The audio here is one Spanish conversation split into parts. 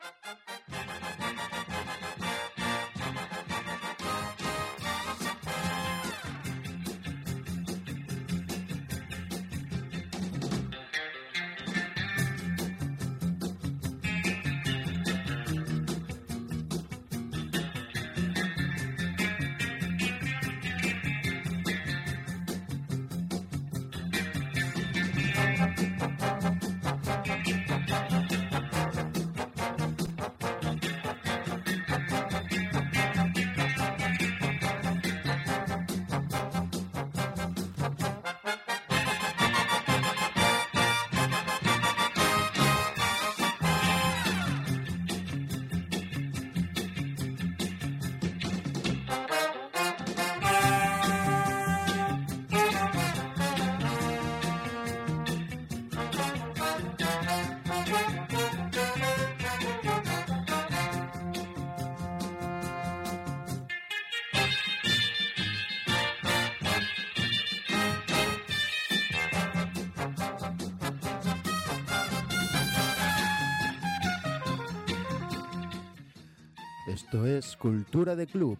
Esto es Cultura de Club.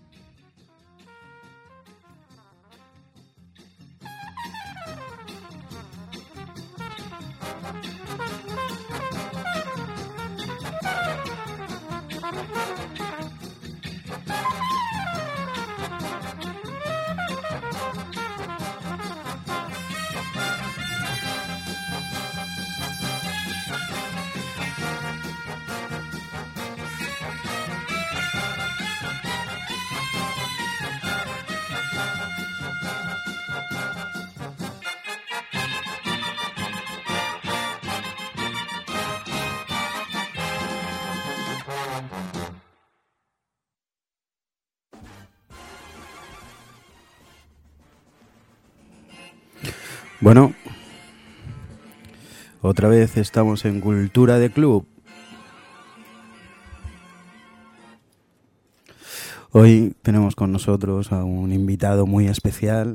Bueno, otra vez estamos en Cultura de Club. Hoy tenemos con nosotros a un invitado muy especial.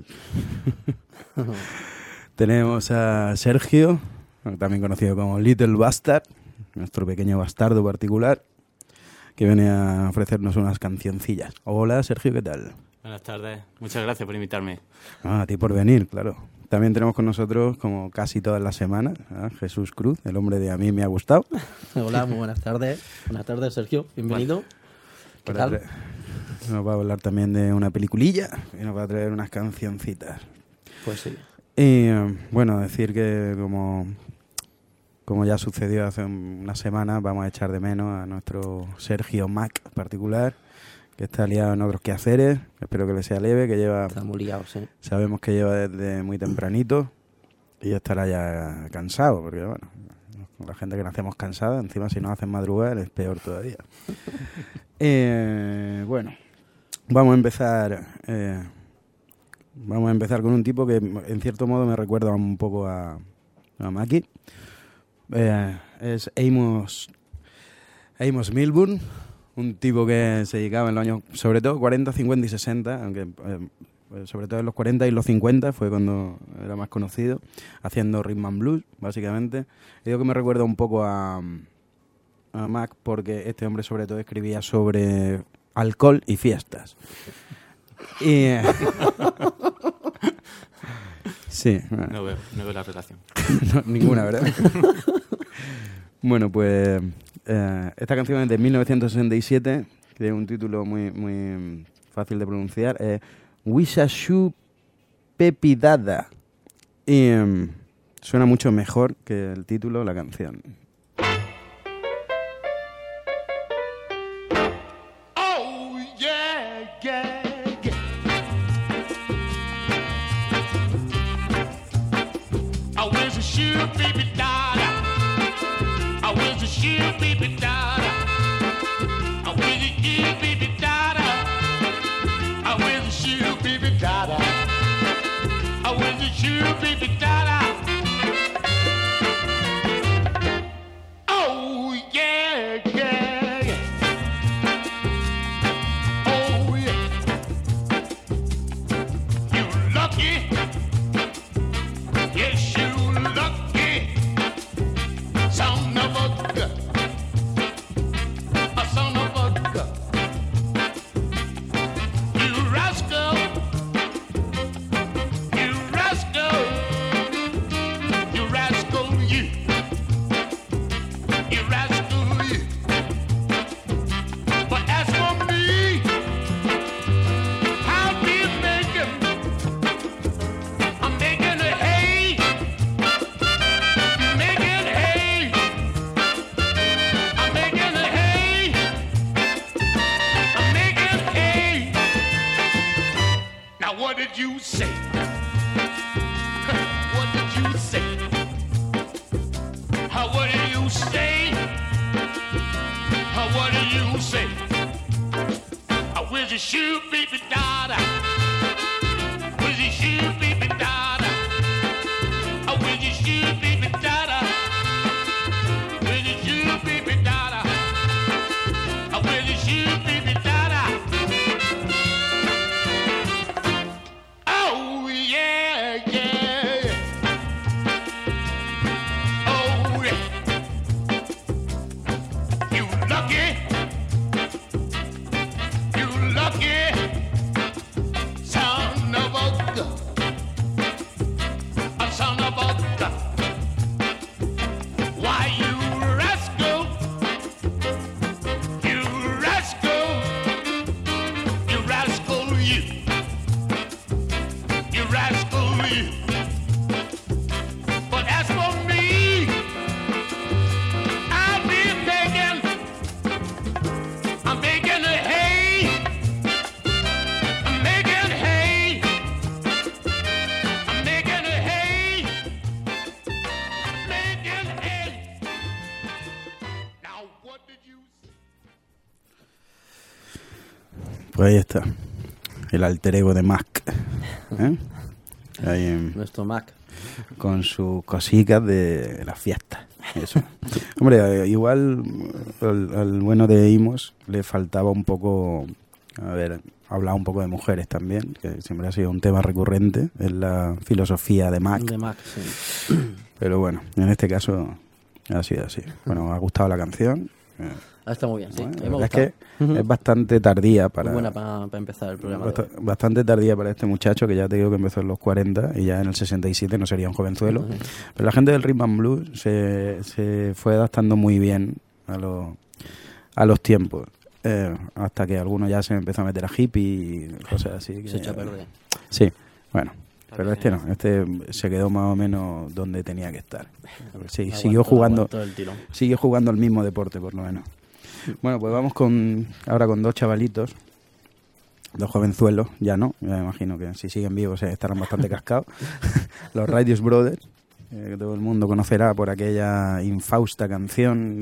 Tenemos a Sergio, también conocido como Little Bastard, nuestro pequeño bastardo particular, que viene a ofrecernos unas cancioncillas. Hola Sergio, ¿qué tal? Buenas tardes, muchas gracias por invitarme. A ti por venir, claro. También tenemos con nosotros, como casi todas las semanas, a Jesús Cruz, el hombre de A mí me ha gustado. Hola, muy buenas tardes. Buenas tardes, Sergio. Bienvenido. ¿Qué tal? Nos va a hablar también de una peliculilla y nos va a traer unas cancioncitas. Pues sí. Y bueno, decir que como ya sucedió hace unas semanas, vamos a echar de menos a nuestro Sergio Mac particular, que está liado en otros quehaceres. Espero que le sea leve, que lleva... Está muy liado, sí. Sabemos que lleva desde muy tempranito y estará ya cansado, porque bueno, la gente que nacemos cansada, encima si nos hacen madrugar es peor todavía. Bueno, vamos a empezar con un tipo que en cierto modo me recuerda un poco a Mackie. Es Amos Milburn, un tipo que se dedicaba en los años, sobre todo 40, 50 y 60, aunque sobre todo en los 40 y los 50 fue cuando era más conocido, haciendo rhythm and blues, básicamente. Y digo que me recuerda un poco a Mac porque este hombre sobre todo escribía sobre alcohol y fiestas. Y sí. No veo la relación. No, ninguna, ¿verdad? Bueno, pues esta canción es de 1967, que tiene un título muy fácil de pronunciar, Wisashu Pepidada. Y suena mucho mejor que el título, la canción. Oh, yeah, yeah, yeah. I wish a shoe, baby, dada. I wish a shoe, baby, dada. I wish a shoe, baby, dada. I wish a shoe, baby, dada. I wish a shoe, baby, dada. Oh, yeah, yeah, yeah. Oh, yeah. You lucky. Yes, you lucky. Son of a gun. did you say? What did you say? What did you say? What did you say? Where's your shoe, baby daughter? Where's your shoe, baby daughter? Where's your shoe, baby daughter? Where's your shoe, baby daughter? Where's your shoe, baby daughter? Oh yeah, yeah. Oh yeah. You lucky. You lucky son of a gun. A son of a gun. Why you rascal? You rascal. You rascal you. You rascal you. But as for me, I've been begging. I'm making a hay. I'm making hay. I'm making a hay. Making hay. Now what did you say? Pues ahí está. El alter ego de Mac. ¿Eh? Ahí, Nuestro Mac. con sus cositas de las fiestas. Eso. Hombre, igual al bueno de Imos le faltaba un poco, hablar un poco de mujeres también, que siempre ha sido un tema recurrente en la filosofía de Mac. De Mac, sí. Pero bueno, en este caso ha sido así. Bueno, me ha gustado la canción. Está muy bien, sí. Bueno, A mí la me ha verdad es gustado. que es bastante tardía para... Muy buena para empezar el programa. de hoy. Bastante tardía para este muchacho, que ya te digo que empezó en los 40 y ya en el 67 no sería un jovenzuelo. Ujú. Pero la gente del Rhythm and Blues se fue adaptando muy bien a los tiempos. Hasta que algunos ya se empezó a meter a hippie y cosas así. Que Se echó a perder. Sí, bueno. Pero este no, este se quedó más o menos donde tenía que estar. Sí, siguió Aguantó el tirón. jugando el mismo deporte, por lo menos. Bueno, pues vamos ahora con dos chavalitos, dos jovenzuelos, ya no, ya me imagino que si siguen vivos estarán bastante cascados. Los Righteous Brothers, que todo el mundo conocerá por aquella infausta canción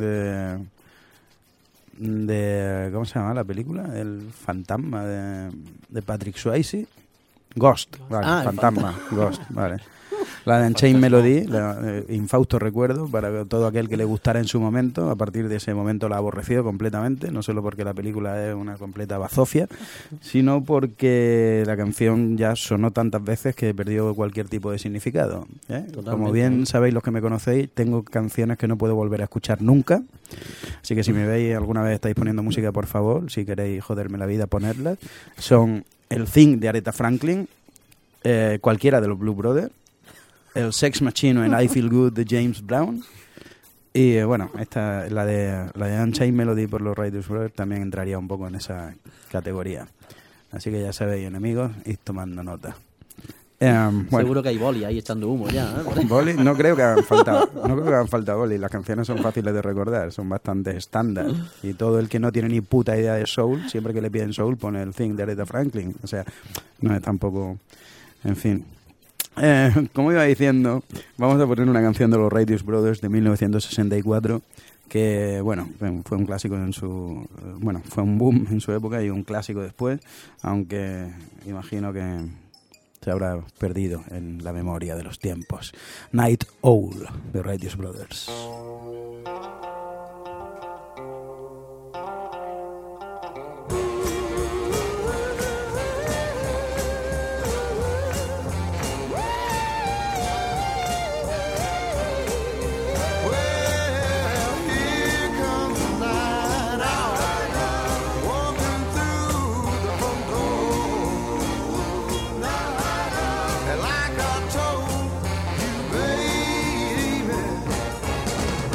de ¿cómo se llama la película? El fantasma de Patrick Swayze. Ghost, vale, Ah, el fantasma, Ghost, vale. La de Unchained Melody, infausto recuerdo para todo aquel que le gustara en su momento. A partir de ese momento la aborreció completamente, no solo porque la película es una completa bazofia, sino porque la canción ya sonó tantas veces que perdió cualquier tipo de significado, ¿eh? Totalmente. Como bien sabéis los que me conocéis, tengo canciones que no puedo volver a escuchar nunca. Así que si me veis alguna vez estáis poniendo música, por favor, si queréis joderme la vida, ponedlas. Son el Thing de Aretha Franklin, cualquiera de los Blue Brothers, el Sex Machine en I Feel Good de James Brown, y bueno, esta la de Unchained Melody por los Righteous Brothers también entraría un poco en esa categoría. Así que ya sabéis, enemigos, id tomando nota. Bueno, Seguro que hay boli ahí echando humo ya. ¿eh? boli, no creo que hagan falta boli. Las canciones son fáciles de recordar, son bastante estándar. Y todo el que no tiene ni puta idea de soul, siempre que le piden soul pone el Thing de Aretha Franklin. O sea, no es tampoco... En fin. Como iba diciendo, vamos a poner una canción de los Righteous Brothers de 1964 que, bueno, fue un clásico fue un boom en su época y un clásico después, aunque imagino que se habrá perdido en la memoria de los tiempos. Night Owl de Righteous Brothers. Like I told you, baby,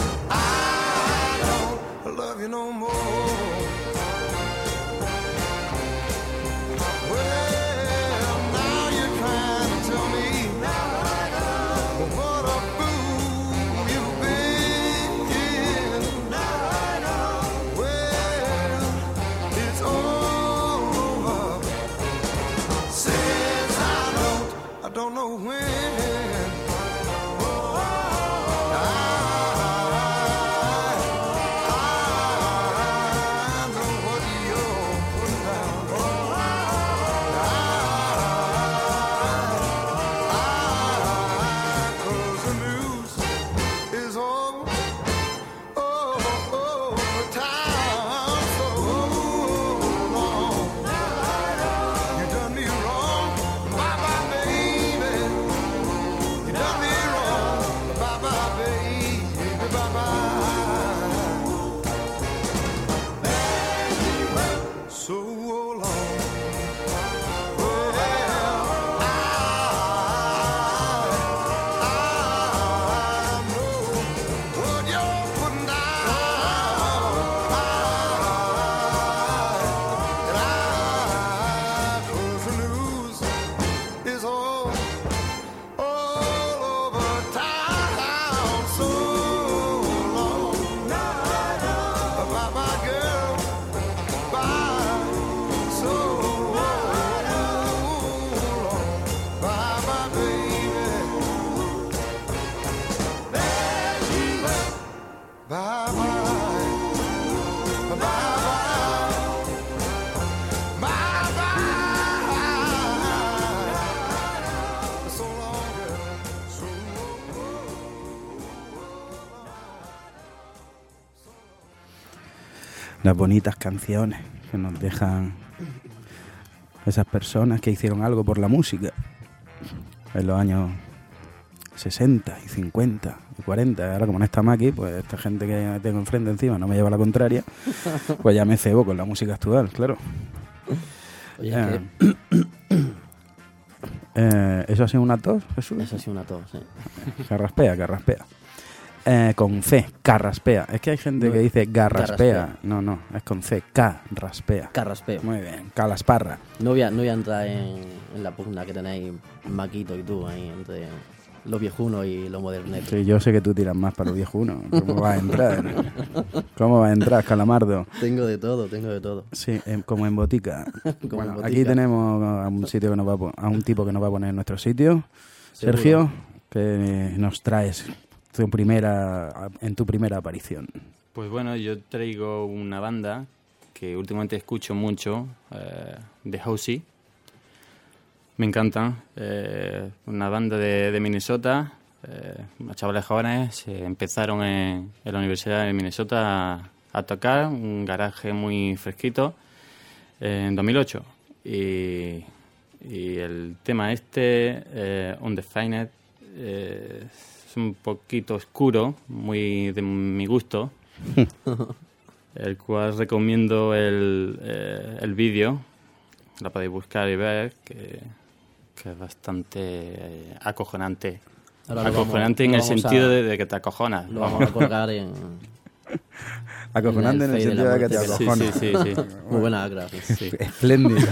Bye bye. Bye bye. Bye bye. So long, girl. So Las bonitas canciones que nos dejan esas personas que hicieron algo por la música en los años 60 y 50 y 40. Ahora como no está Maki, pues esta gente que tengo enfrente encima no me lleva la contraria, pues ya me cebo con la música actual, claro. Oye, ¿Eso ha sido una tos, Jesús? eso ha sido una tos, sí. Carraspea. Con C, carraspea. Es que hay gente No, que dice garraspea. carraspea. No, es con C, carraspea. Carraspeo. Muy bien, calasparra. No voy a entrar en la pugna que tenéis Maquito y tú ahí entre los viejunos y los modernetos. Sí, yo sé que tú tiras más para los viejunos. ¿Cómo vas a entrar? ¿Cómo vas a entrar, calamardo? Tengo de todo. Sí, como en botica. Como Bueno, en botica. aquí tenemos a un sitio que nos va a un tipo que nos va a poner en nuestro sitio. Seguro. Sergio, que nos traes en tu primera aparición. Pues bueno, yo traigo una banda que últimamente escucho mucho, de Housey. Me encantan. Una banda de Minnesota. Unos chavales jóvenes empezaron en la Universidad de Minnesota a tocar, un garaje muy fresquito, en 2008. Y el tema Undefined, es un poquito oscuro, muy de mi gusto, el cual recomiendo el vídeo. La podéis buscar y ver, que es bastante acojonante. Ahora lo Acojonante vamos- en el lo vamos sentido a- de que te acojonas. Lo vamos a colgar en... Acojonante en el Fade de sentido la de que te muerte. Sí, acojonas. sí. Muy buena gracias. Sí. Espléndido.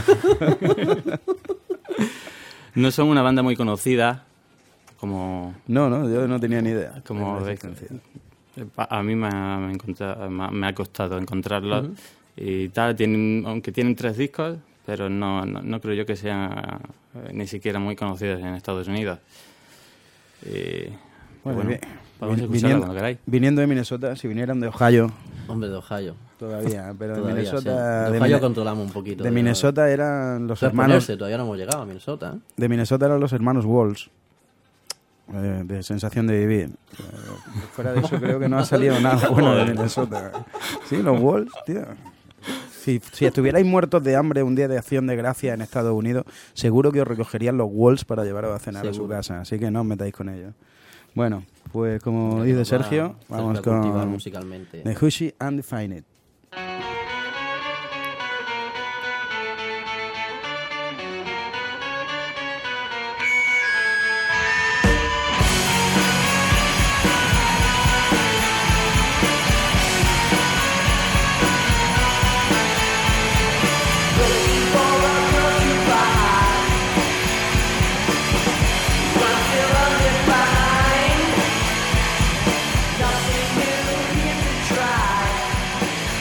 No son una banda muy conocida, como No, yo no tenía ni idea. Como de la veis, existencia. a mí me ha costado encontrarlos y tal. Aunque tienen 3 discos, pero no creo yo que sean ni siquiera muy conocidos en Estados Unidos. Y, Bueno, bueno, bien. podemos escucharla cuando queráis. Viniendo de Minnesota, si vinieran de Ohio, Hombre, de Ohio. todavía, pero de Todavía, Minnesota... sí. De Ohio controlamos un poquito. de Minnesota eran los Pero hermanos... ponerse, todavía no hemos llegado a Minnesota, ¿eh? De Minnesota eran los hermanos Walls, de Sensación de Vivir. Fuera de eso creo que no ha salido nada bueno de Minnesota. Sí, los Walls, tío. Si estuvierais muertos de hambre un día de Acción de Gracia en Estados Unidos, seguro que os recogerían los Walls para llevaros a cenar a su Seguro. casa. Así que no os metáis con ellos. Bueno, pues como Que dice nos va Sergio, a vamos cultivar con musicalmente. The Hushy Undefined. Nothing new here to try.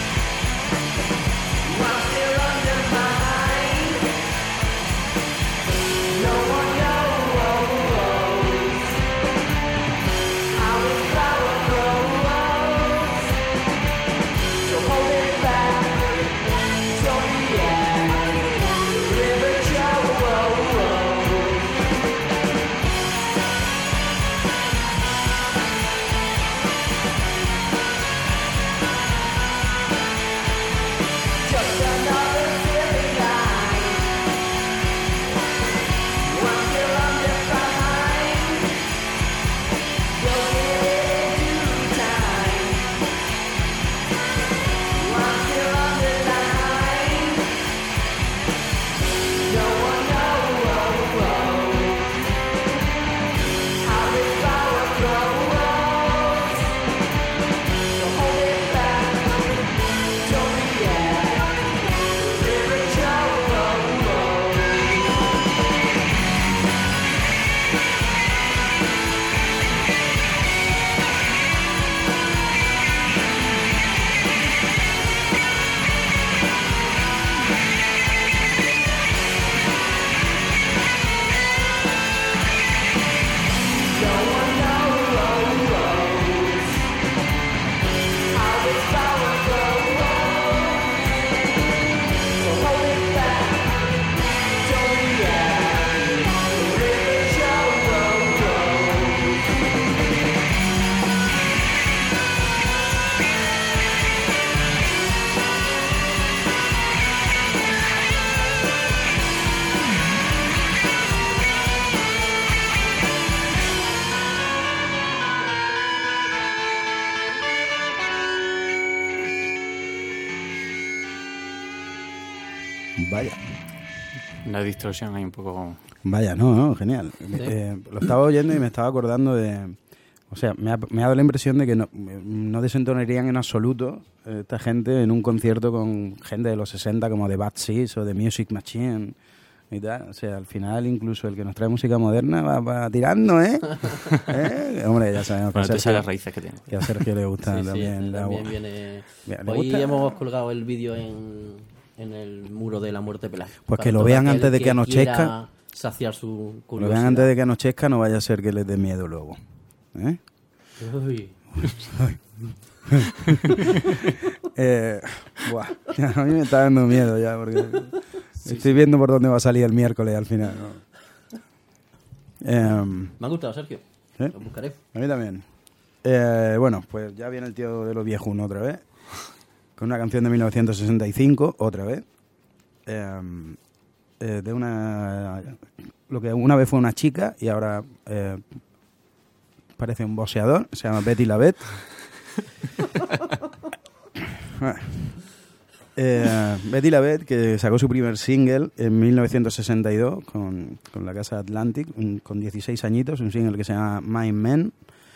Vaya. Una distorsión ahí un poco... Vaya, no, genial. Lo estaba oyendo y me estaba acordando de... O sea, me ha dado la impresión de que no desentonarían en absoluto esta gente en un concierto con gente de los 60 como The Bad Seeds o The Music Machine y tal. O sea, al final incluso el que nos trae música moderna va tirando, ¿eh? Hombre, ya sabemos que Bueno, tú sabes Sergio, las raíces que tiene. que a Sergio le gusta Sí, también el agua. también viene... Mira, ¿le Hoy gusta? hemos colgado el vídeo en el muro de la muerte pelada. Pues Para que lo todo vean aquel antes de que anochezca. quiera saciar su Lo curiosidad. vean antes de que anochezca, no vaya a ser que les dé miedo luego. ¿Eh? Uy. Buah, a mí me está dando miedo ya porque estoy viendo por dónde va a salir el miércoles al final, ¿no? Me ha gustado, Sergio. ¿Eh? Lo buscaré. A mí también. Bueno, pues ya viene el tío de los viejunos otra vez, con una canción de 1965, otra vez, de lo que una vez fue una chica y ahora parece un boxeador, se llama Betty la Beth. Betty la Beth, que sacó su primer single en 1962 con la casa Atlantic, con 16 añitos, un single que se llama My Men.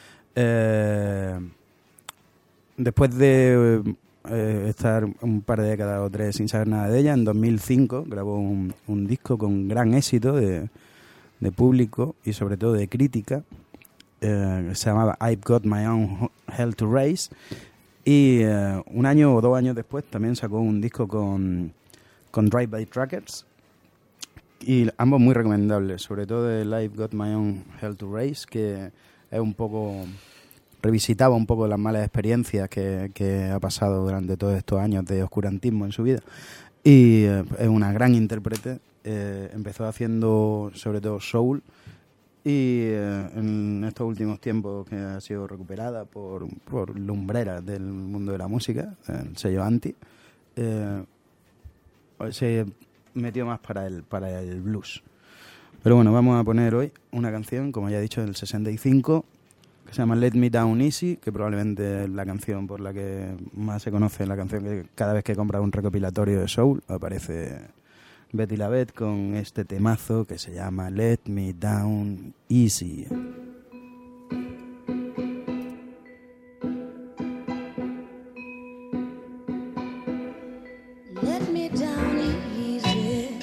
Después de estar un par de décadas o tres sin saber nada de ella, en 2005 grabó un disco con gran éxito de público y sobre todo de crítica, se llamaba I've Got My Own Hell to Raise, y un año o 2 años después también sacó un disco con Drive-By Truckers, y ambos muy recomendables, sobre todo el I've Got My Own Hell to Raise, que es un poco... revisitaba un poco las malas experiencias que ha pasado durante todos estos años de oscurantismo en su vida, y es una gran intérprete. Empezó haciendo sobre todo soul y en estos últimos tiempos que ha sido recuperada por lumbreras del mundo de la música, el sello Anti, se metió más para el blues. Pero bueno, vamos a poner hoy una canción, como ya he dicho, del 65, que se llama Let Me Down Easy, que probablemente es la canción por la que más se conoce, la canción que cada vez que compras un recopilatorio de soul aparece Betty la Beth con este temazo que se llama Let Me Down Easy. Let me down easy,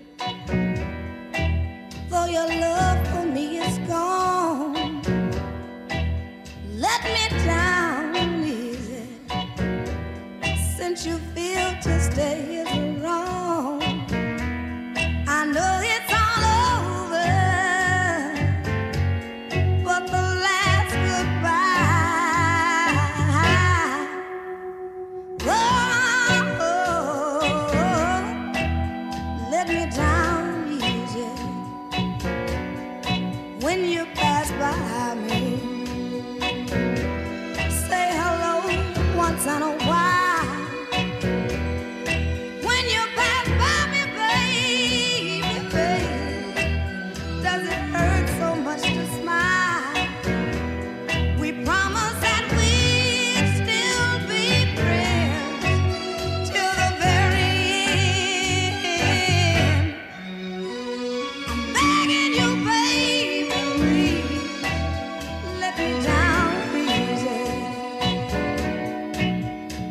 though your love for me is gone. Let me down easy, since you feel to stay is wrong. I know it's all over, but the last goodbye. Let me down easy when you pass by me. Say hello once in a while. When you pass by me, baby, baby, does it hurt so much to smile? We promised that we'd still be friends till the very end. I'm begging you, baby, let me down easy.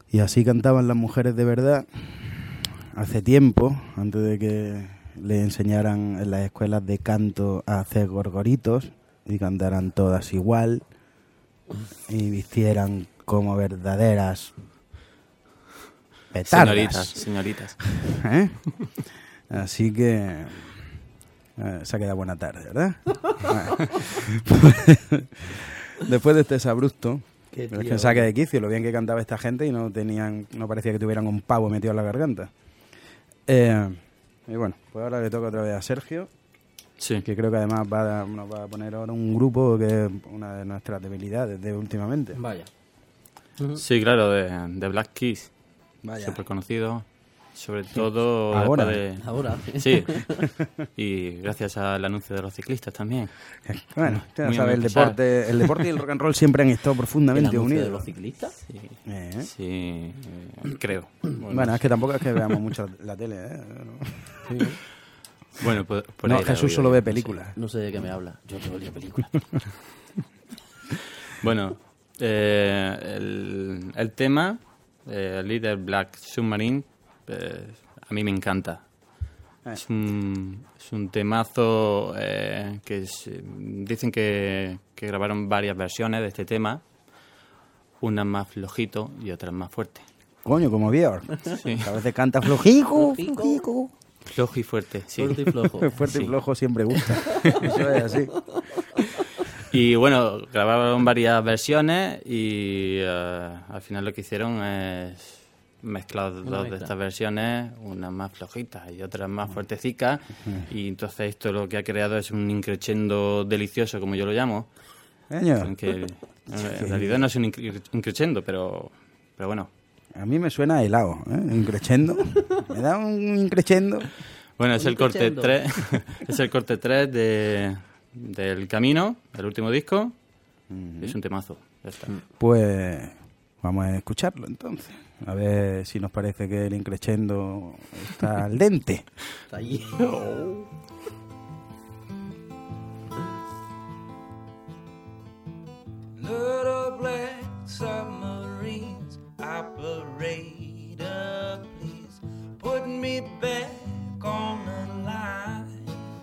Y así cantaban las mujeres de verdad hace tiempo, antes de que le enseñaran en las escuelas de canto a hacer gorgoritos y cantaran todas igual y vistieran como verdaderas petardas. Señoritas. ¿Eh? Así que se ha quedado buena tarde, ¿verdad? Pues, después de este sabrupto, Qué pero es tío, que saque de quicio lo bien que cantaba esta gente y no parecía que tuvieran un pavo metido en la garganta. Y bueno, pues ahora le toca otra vez a Sergio, Sí. que creo que además nos va a poner ahora un grupo que es una de nuestras debilidades de últimamente. Vaya. Sí, claro, de Black Keys. Vaya. Súper conocido. Sobre todo Ahora. después de... Ahora. Sí. Y gracias al anuncio de los ciclistas también. Bueno, usted no Muy sabe, especial. el deporte y el rock and roll siempre han estado ¿El profundamente anuncio unidos. de los ciclistas? Sí, ¿Eh? sí, creo. Bueno, es que tampoco es que veamos mucho la tele, ¿eh? Bueno, pues por No, ahí la Jesús he solo oído, ve no sé. películas. No sé de qué me habla. Yo te odio películas. Bueno, el tema, Little Black Submarine, a mí me encanta. Es un temazo dicen que grabaron varias versiones de este tema, unas más flojito y otras más fuerte. Coño, como Björk. Sí. A veces canta flojico, Flojico. flojico. Flojo y fuerte, sí. Fuerte y flojo. Fuerte y Sí. flojo siempre gusta. Eso es así. Y bueno, grabaron varias versiones y al final lo que hicieron es mezclar dos de mezcla. estas versiones, unas más flojitas y otras más fuertecicas, y entonces esto lo que ha creado es un increchendo delicioso, como yo lo llamo, Coño, aunque en realidad no es un increchendo, pero bueno. a mí me suena a helado, ¿eh? Un crescendo. Me da un increchendo. Bueno, es Un el corte increchendo. 3, es el corte 3 del Camino, el último disco, es un temazo, ya está. Pues vamos a escucharlo entonces. A ver si nos parece que el increchendo está al dente. Está allí. Little black submarines, operator, please put me back on the line.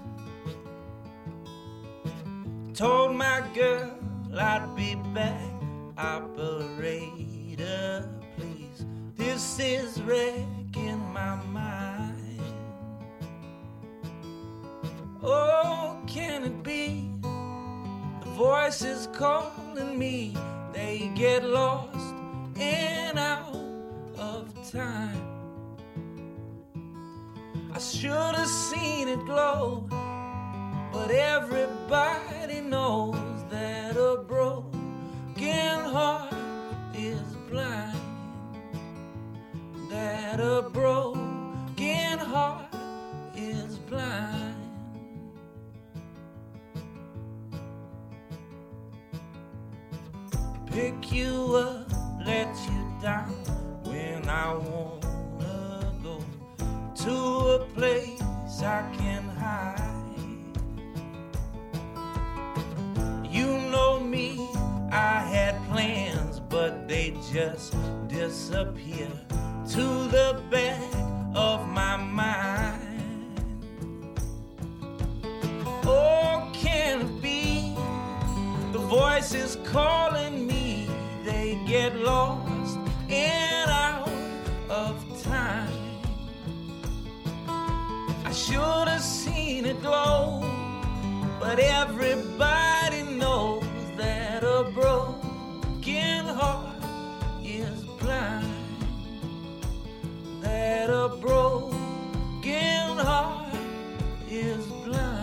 Told my girl I'd be back, operator, please. This is wrecking my mind. Oh, can it be? The voices calling me, they get lost and out of time. I should have seen it glow, but everybody knows that a broken heart is blind. That a broken heart is blind. Pick you up, let you down when I wanna go to a place I can hide. You know me, I had plans, but they just disappear to the back of my mind. Oh, can it be? The voices calling me, they get lost and out of time. I should have seen it glow, but everybody knows that a broken heart is blind. That a broken heart is blind.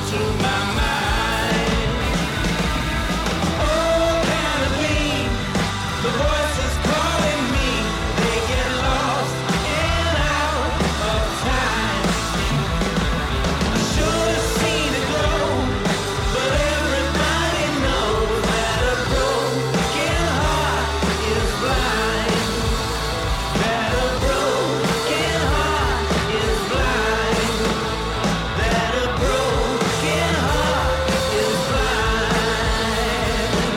through my mind. Oh, can it be? The voices calling me, they get lost in and out of time. I should have seen it glow, but everybody knows that a broken heart is blind. That a broken heart is blind. That a broken heart is blind.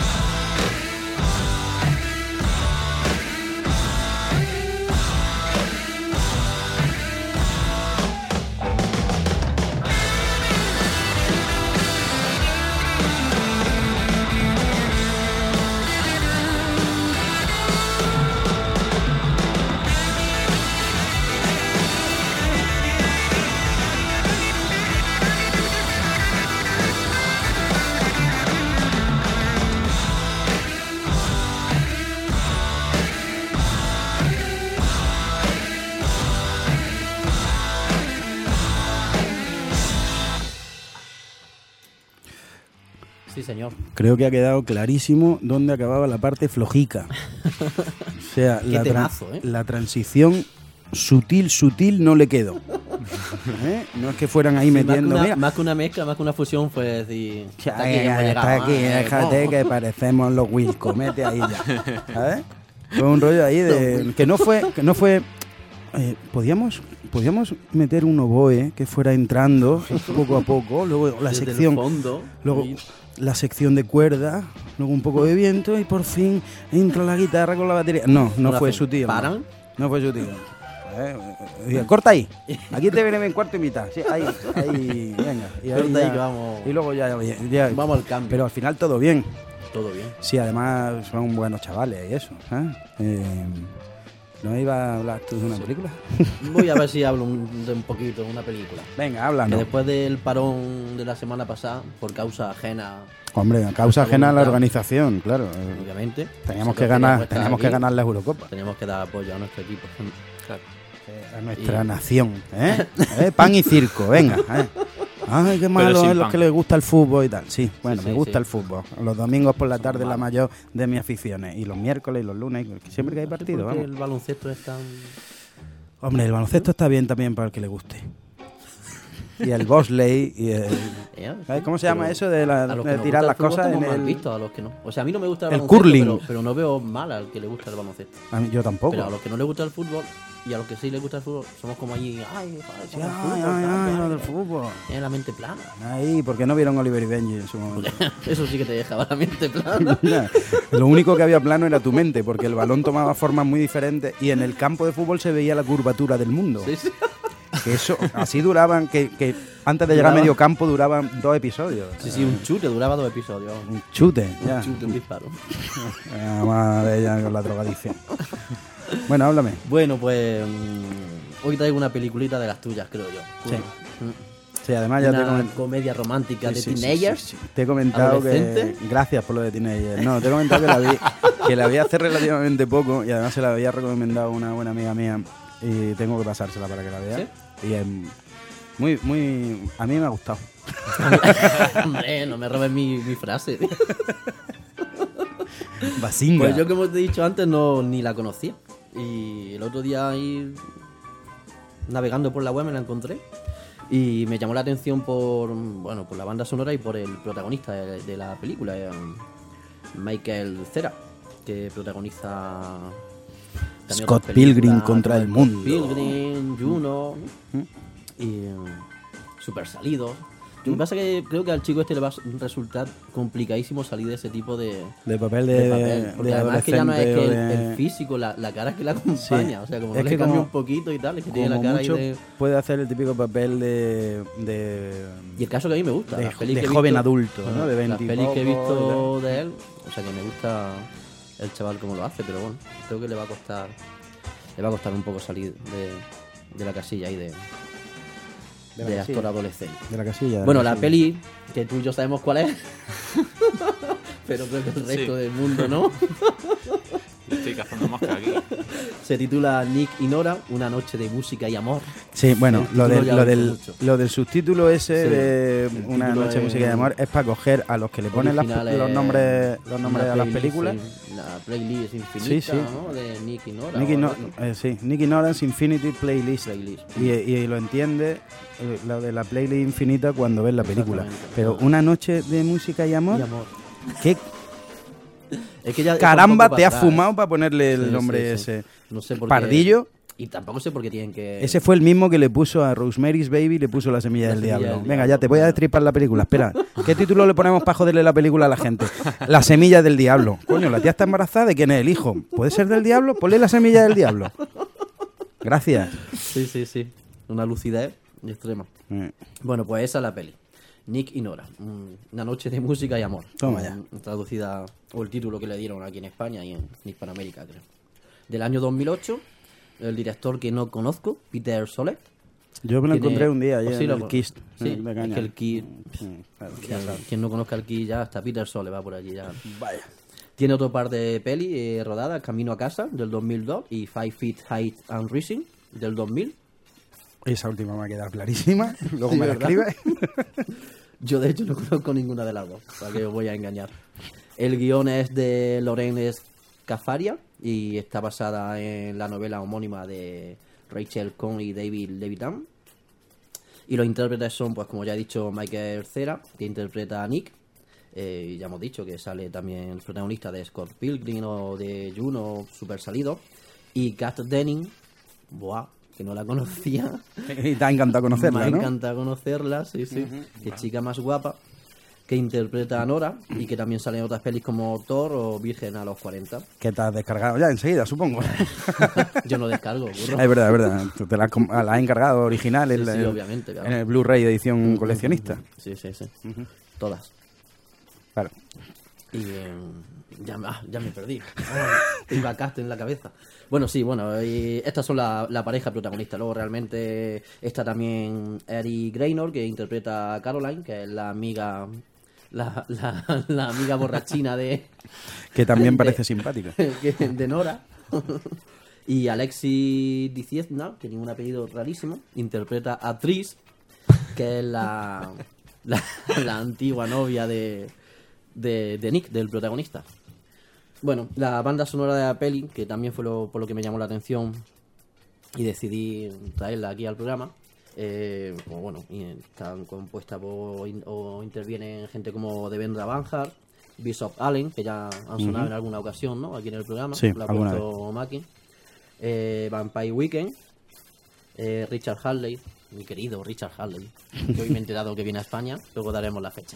Sí, señor. Creo que ha quedado clarísimo dónde acababa la parte flojica. O sea, Qué temazo, ¿eh? la transición sutil no le quedó. ¿Eh? No es que fueran ahí Sí, metiendo... mira, más que una mezcla, más que una fusión, fue decir... ya, hasta aquí hemos está llegado, aquí, déjate que parecemos los Wilco, mete ahí ya. ¿Sabes? Fue un rollo ahí de... que no fue podíamos meter un oboe que fuera entrando poco a poco, luego la desde sección... el fondo. Luego y- la sección de cuerda, luego un poco de viento y por fin entra la guitarra con la batería. No lo fue hacen. sutil. ¿Paran? No fue sutil. Corta ahí. Aquí te viene en cuarto y mitad. Sí, ahí, venga. Y ahí Corta ahí ya- que vamos. Y luego ya. Vamos al cambio. Pero al final todo bien. Todo bien. Sí, además son buenos chavales y eso. ¿No iba a hablar tú de una película? Voy a ver si hablo de un poquito de una película. Venga, Que háblanos. después del parón de la semana pasada, por causa ajena, Hombre, a causa ajena a la organización, claro. obviamente. Teníamos nosotros que ganar, queríamos estar teníamos que aquí, ganar la Eurocopa. Teníamos que dar apoyo a nuestro equipo. Claro. A nuestra nación, ¿eh? Pan y circo, venga. Ay, qué malo sin es los pan. que les gusta el fútbol y tal. Sí, bueno, Sí, me sí, gusta sí. el fútbol. Los domingos por la tarde es la mayor de mis aficiones. Y los miércoles y los lunes, siempre que hay partido, Porque vamos. el baloncesto es tan... Hombre, el baloncesto está bien también para el que le guste. Y el bobsleigh y el... ¿Sabes cómo se llama Pero eso de, a los que de nos tirar gusta las el fútbol cosas en estamos mal el... vistos, a los que no. O sea, a mí no me gusta el El baloncesto, curling. pero no veo mal al que le gusta el baloncesto. A mí, yo tampoco. Pero a los que no les gusta el fútbol y a los que sí les gusta el fútbol, somos como allí, ay, Sí, joder, ay, lo del fútbol. tienen la mente plana. Ahí, porque no vieron Oliver y Benji en su momento. Eso sí que te dejaba la mente plana. Ya. Lo único que había plano era tu mente, porque el balón tomaba formas muy diferentes y en el campo de fútbol se veía la curvatura del mundo. Sí, sí. Que eso, así duraban, que antes de llegar a medio campo duraban 2 episodios. Sí, un chute duraba 2 episodios. Un chute, ya. Un chute, un disparo. Madre ya con la drogadicción. Bueno, háblame. Bueno, pues hoy traigo una peliculita de las tuyas, creo yo. Sí. Mm. Sí, además ya te Una comenté. comedia romántica de Sí, sí, teenagers. sí, sí. Te he comentado que... ¿Adolescente? Gracias por lo de Teenager. No, te he comentado que la vi hace relativamente poco y además se la había recomendado una buena amiga mía y tengo que pasársela para que la vea. ¿Sí? Y es muy... A mí me ha gustado. Hombre, no me robes mi frase. Basinga. Pues yo, como te he dicho antes, ni la conocía. Y el otro día ahí, navegando por la web, me la encontré. Y me llamó la atención por la banda sonora y por el protagonista de la película, Michael Cera, que protagoniza también Scott otras películas, Pilgrim contra como el mundo. Pilgrim, Juno y Super Salido. Lo que pasa es que creo que al chico este le va a resultar complicadísimo salir de ese tipo de papel papel. Porque de además es que ya no es que adolescente el físico, la cara es que la acompaña. Sí. O sea, como Es no que le cambia como- un poquito y tal, es que tiene la como cara mucho ahí de... puede hacer el típico papel de Y el caso que a mí me gusta. de las pelis de que he joven visto- adulto, ¿no? De 20 Las y pelis que he poco, visto de él, o sea que me gusta el chaval como lo hace, pero bueno, creo que le va a costar un poco salir de la casilla ahí de casilla. actor adolescente. de la casilla. de Bueno, la la casilla. peli, que tú y yo sabemos cuál es, pero creo que el resto del mundo no. estoy cazando moscas aquí. Se titula Nick y Nora, una noche de música y amor. Sí, bueno, El lo título del, ya lo, lo dice del, mucho. lo del subtítulo ese Sí, de el Una título noche de es- música de amor es para coger a los que le ponen los Original nombres, es los nombres una a las playlist, películas. La playlist infinita, Sí, sí. ¿no? De Nick y Nora. Nicky, o no, algo así. sí, Nicky Noran's Infinity Playlist. Playlist. Y lo entiende lo de la playlist infinita cuando ves la película. Exactamente. Pero Una noche de música y amor, Y amor. ¿qué Es que ya caramba está un poco te has para atrás, fumado para ponerle el Sí, nombre sí, sí. ese? No sé por qué. Pardillo. Y tampoco sé por qué tienen que... Ese fue el mismo que le puso a Rosemary's Baby, le puso La semilla La del semilla diablo. del Venga, diablo, ya te voy a bueno. destripar la película. Espera, ¿qué título le ponemos para joderle la película a la gente? La semilla del diablo. Coño, la tía está embarazada, ¿de quién es el hijo? ¿Puede ser del diablo? Ponle La semilla del diablo. Gracias. Sí, sí, sí. Una lucidez extrema. Bueno, pues esa es la peli. Nick y Nora. Una noche de música y amor. Toma ya. Traducida, o el título que le dieron aquí en España y en Hispanoamérica, creo. Del año 2008. El director que no conozco, Peter Sollett. Yo me lo Tiene- encontré un día ¿O ayer sí en lo el con- Kiss. Sí, de es caña. que el Kiss... Claro, ya sabes, quien no conozca el Kiss ya hasta Peter Sollett va por allí ya. Vaya. Tiene otro par de peli rodadas, Camino a casa, del 2002, y 5 Feet Height and Rising, del 2000. Esa última me ha quedado clarísima. Luego Sí, me la ¿verdad? escribes. Yo, de hecho, no conozco ninguna de las dos, para que os voy a engañar. El guión es de Loren Scafaria y está basada en la novela homónima de Rachel Cohn y David Levitan. Y los intérpretes son, pues como ya he dicho, Michael Cera, que interpreta a Nick. Y ya hemos dicho que sale también el protagonista de Scott Pilgrim o de Juno, super salido. Y Kat Denning, buah, que no la conocía. Y te ha encantado conocerla, Me ¿no? encanta conocerla, sí, sí. Qué chica más guapa. Que interpreta a Nora y que también sale en otras pelis como Thor o Virgen a los 40. Que te has descargado ya enseguida, supongo. Yo no descargo, burro. Es verdad, es verdad. Tú te la has encargado original Sí, en, sí, el- obviamente, claro. en el Blu-ray edición coleccionista. Sí, sí, sí. Todas. Claro. Y ya me perdí. Iba Cast en la cabeza. Bueno, sí, bueno, y estas son la pareja protagonista. Luego realmente está también Eddie Graynor, que interpreta a Caroline, que es la amiga... La amiga borrachina de... Que también de- parece simpática. de Nora. Y Alexis Diciezna, que tiene un apellido rarísimo, interpreta a Tris, que es la antigua novia de Nick, del protagonista. Bueno, la banda sonora de la peli, que también fue por lo que me llamó la atención y decidí traerla aquí al programa. Pues bueno, y están compuestas o intervienen gente como Devendra Banhart, Bishop Allen, que ya han sonado en alguna ocasión, ¿no? Aquí en el programa. Sí, lo ha alguna puesto Maki. Vampire Weekend, Richard Hadley, mi querido Richard Hadley, que hoy me he enterado que viene a España, luego daremos la fecha.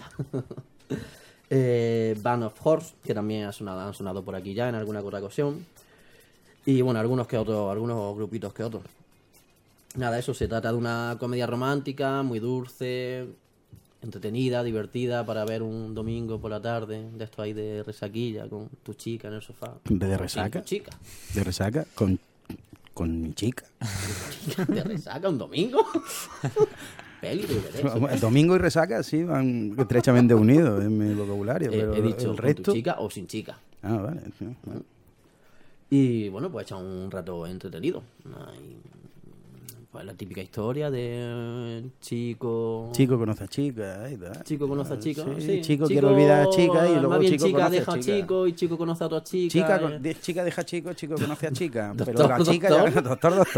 Band of Horse, que también han sonado por aquí ya en alguna otra ocasión. Y bueno, algunos grupitos que otros. Nada, eso se trata de una comedia romántica, muy dulce, entretenida, divertida, para ver un domingo por la tarde, de esto ahí de resaquilla, con tu chica en el sofá. ¿De resaca? Sí, tu chica. De resaca con mi chica. ¿De resaca un domingo? Peli de derecho. El domingo y resaca sí van estrechamente unidos en mi vocabulario, pero He dicho el con resto... tu chica o sin chica. Ah, vale. Sí, vale. Y bueno, pues echar un rato entretenido. Hay, pues la típica historia de chico... Chico conoce a chica y tal. Chico conoce a chico. Sí, Chico quiere olvidar a chica y luego más bien chico chica conoce deja a a chica. chico y chico conoce a otra chica. Chica deja a chico, chico conoce a chica. Pero Doctor, la chica doctor. ya...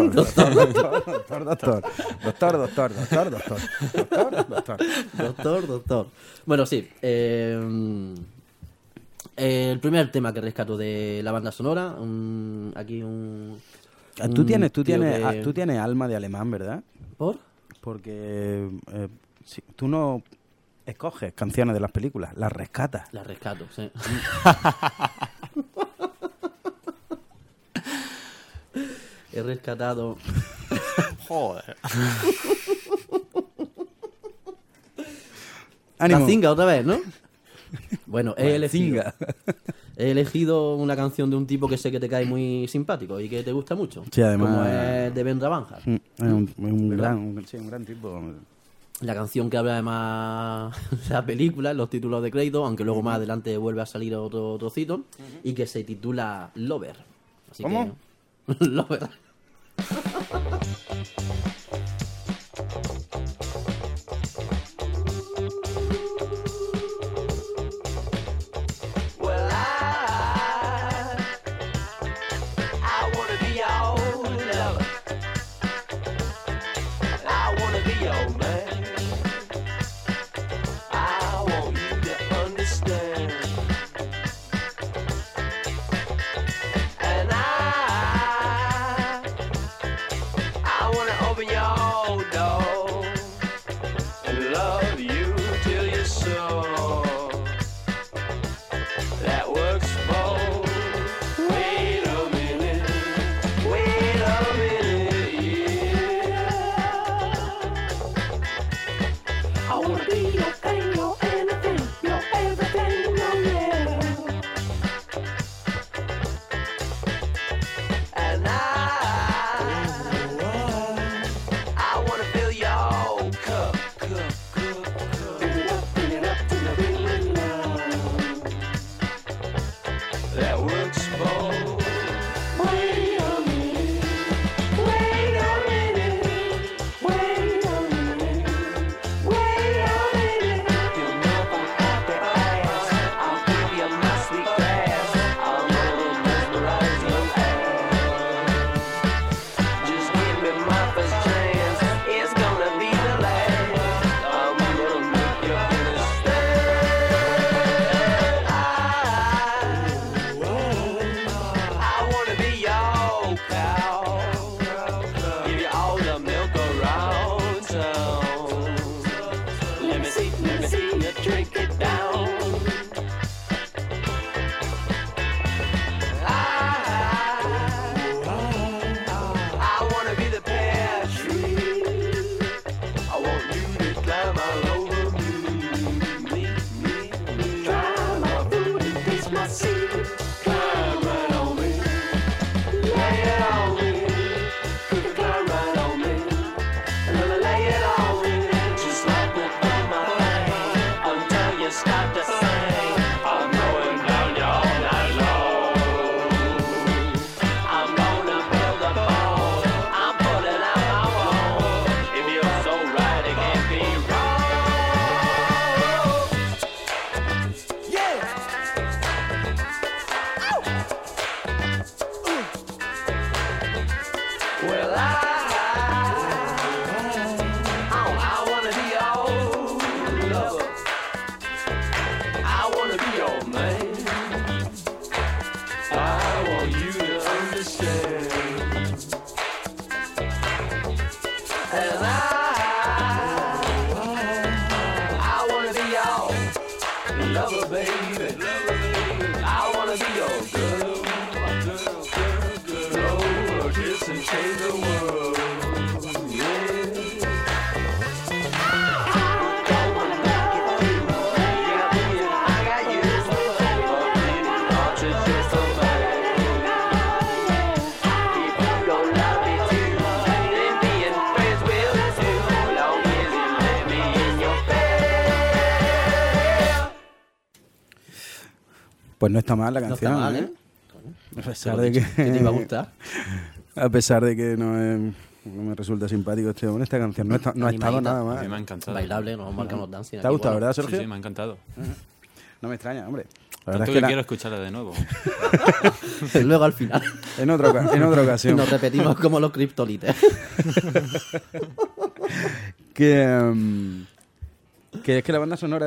Doctor. Doctor. Bueno, sí. El primer tema que rescato de la banda sonora, aquí un... Tú un tienes tío alma de alemán, ¿verdad? ¿Por? Porque tú no escoges canciones de las películas, las rescatas. La rescato, sí. He rescatado... Joder. ¡Ánimo! La zinga otra vez, ¿no? Bueno, Zinga. he elegido una canción de un tipo que sé que te cae muy simpático y que te gusta mucho. Sí, además- Como es de Devendra Banhart. Es un ¿Verdad? gran tipo. La canción que habla además de la película, los títulos de crédito, aunque luego más adelante vuelve a salir otro trocito, y que se titula Lover. Así ¿Cómo? que, lo verás. Well, I wanna be your lover. I wanna be your man. I want you to understand. And I wanna open your door and love you till you're sore. That works for. Wait a minute, yeah. I wanna be your thing, your anything, your everything, oh yeah. And I wanna fill your cup. Fill it up till the rim love. That works for. Wait a minute, wait a minute, wait a minute, wait a minute. You'll never have to ask. I'll give you my sweet grass. I'm gonna mesmerize your ass. Just give me my first chance. It's gonna be the last. I'm gonna make you understand. I wanna be your cow. Give you all the milk around town. Let me see you drink it down. I wanna be the pear tree. I want you to climb all over me. Try my food and taste my seed. Climb right on me. Lay it on me. Climb right on me. Lay it on me. Just like the thing until you start to sing. I'm going down you all night long. I'm gonna build a ball. I'm pulling out my wall. If you're so right, it can't be wrong. Yeah. Well, I wanna be your lover. I wanna be your man. I want you to understand. And I wanna be your lover, baby. I wanna be your girl. Blow a kiss and change the world. Yeah. Don't wanna make it through. Yeah, baby, I got you. But baby, aren't you just so bad? If you gon' love me too, then being friends will too. Long as you let me in your bed. Pues no está mal la No canción, está mal, ¿eh? ¿eh? A pesar de que... ¿Qué te iba a gustar? A pesar de que no me resulta simpático este hombre, esta canción no ha estado Animadita. nada A mí mal. me ha encantado. Bailable, nos marcamos dancing. ¿Te ha gustado, verdad, Sí, Sergio? sí, me ha encantado. No me extraña, hombre. La Tanto verdad es que que quiero escucharla de nuevo. Luego al final. en otra ocasión. Nos repetimos como los criptolites. que es que la banda sonora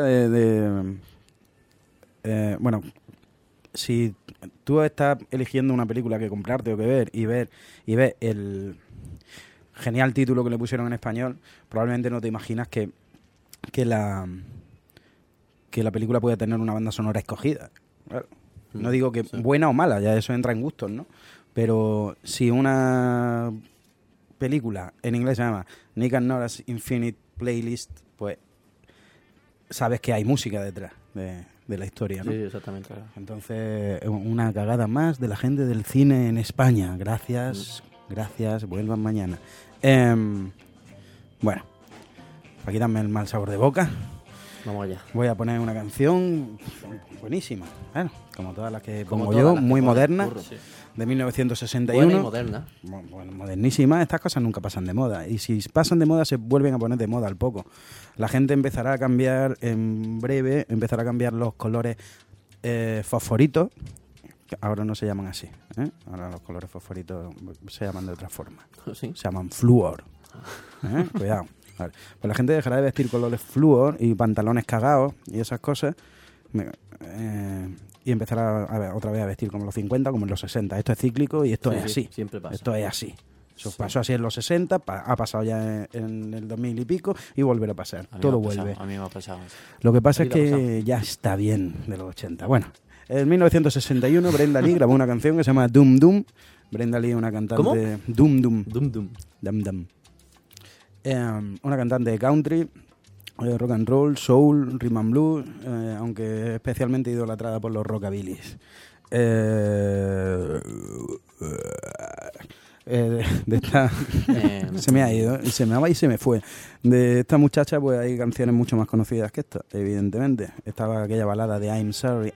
bueno, si tú estás eligiendo una película que comprarte o que ver y ves el genial título que le pusieron en español, probablemente no te imaginas que la película puede tener una banda sonora escogida. Claro. No digo que buena o mala, ya eso entra en gustos, ¿no? Pero si una película en inglés se llama Nick and Nora's Infinite Playlist, pues sabes que hay música detrás de la historia, ¿no? Sí, exactamente. Entonces, una cagada más de la gente del cine en España. Gracias, vuelvan mañana. Bueno, para quitarme el mal sabor de boca, Vamos allá. Voy a poner una canción buenísima, bueno, como todas las que Como pongo todas yo, las que muy pones, moderna, burro. de 1961. Buena y moderna. Bueno, modernísima. Estas cosas nunca pasan de moda. Y si pasan de moda, se vuelven a poner de moda al poco. La gente empezará a cambiar, en breve, empezará a cambiar los colores fosforitos, que ahora no se llaman así. Ahora los colores fosforitos se llaman de otra forma. Sí. Se llaman flúor. Cuidado. Vale. Pues la gente dejará de vestir colores flúor y pantalones cagados y esas cosas. Y empezará otra vez a vestir como en los 50, como en los 60. Esto es cíclico y esto Sí, es sí, así. siempre pasa. Esto es así. Eso pasó así en los 60, ha pasado ya en el 2000 y pico y volverá a pasar. A mí Todo me ha pasado, vuelve. a mí me ha pasado. Lo que pasa es ¿A ti te ha que ya está bien de los 80. Bueno, en 1961 Brenda Lee grabó una canción que se llama Dum Dum. Brenda Lee es una cantante... ¿Cómo? Dum Dum. Dum Dum. Dum Dum. Una cantante de country, rock and roll, soul, rhythm and blues, aunque especialmente idolatrada por los rockabillys. De esta se me ha ido, se me va y se me fue. De esta muchacha pues hay canciones mucho más conocidas que esta, evidentemente. Estaba aquella balada de I'm Sorry,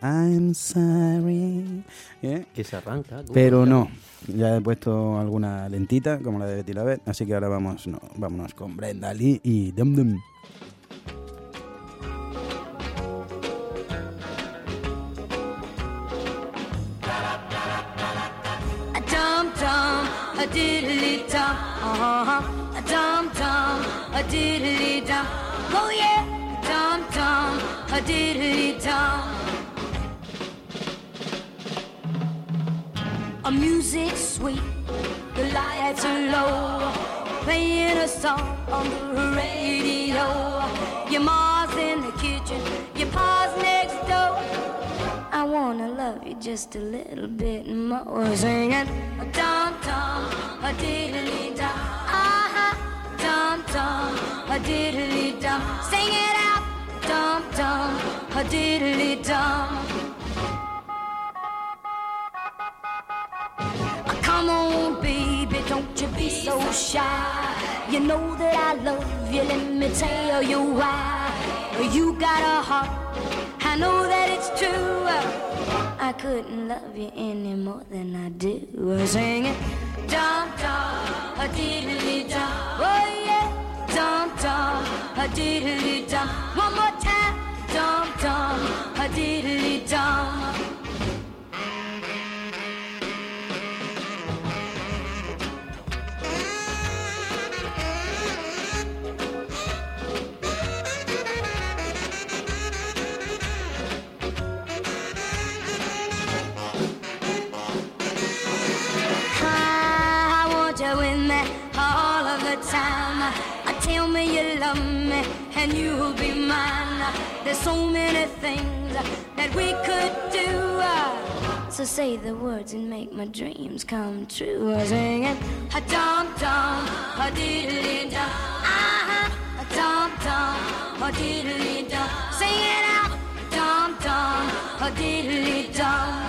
Que se arranca. pero no, ya he puesto alguna lentita como la de Betty la Vet, así que ahora vámonos con Brenda Lee y Dum Dum. A dum dum, a diddly dum, a dum dum, a diddly dum. Oh yeah, dum dum, a diddly dum. A music sweet, the lights are low, playing a song on the radio. Your ma's in the kitchen, your pa's next door. I wanna love you just a little bit more. Singing a dum dum, a diddly dum, dum dum, a diddly dum. Sing it out, dum dum, a diddly dum. Come on, baby, don't you be so shy. You know that I love you, let me tell you why. You got a heart, I know that it's true. I couldn't love you any more than I do. Sing it, dum dum, a diddly dum. Oh yeah, dum dum, a diddly dum. One more time, dum dum, a diddly dum. I want you with me all of the time. Tell me you love me and you'll be mine. There's so many things that we could do. So say the words and make my dreams come true. Singing a dum dum, a diddly dum, a dum dum, a diddly dum. Sing it out, dum dum, a diddly dum.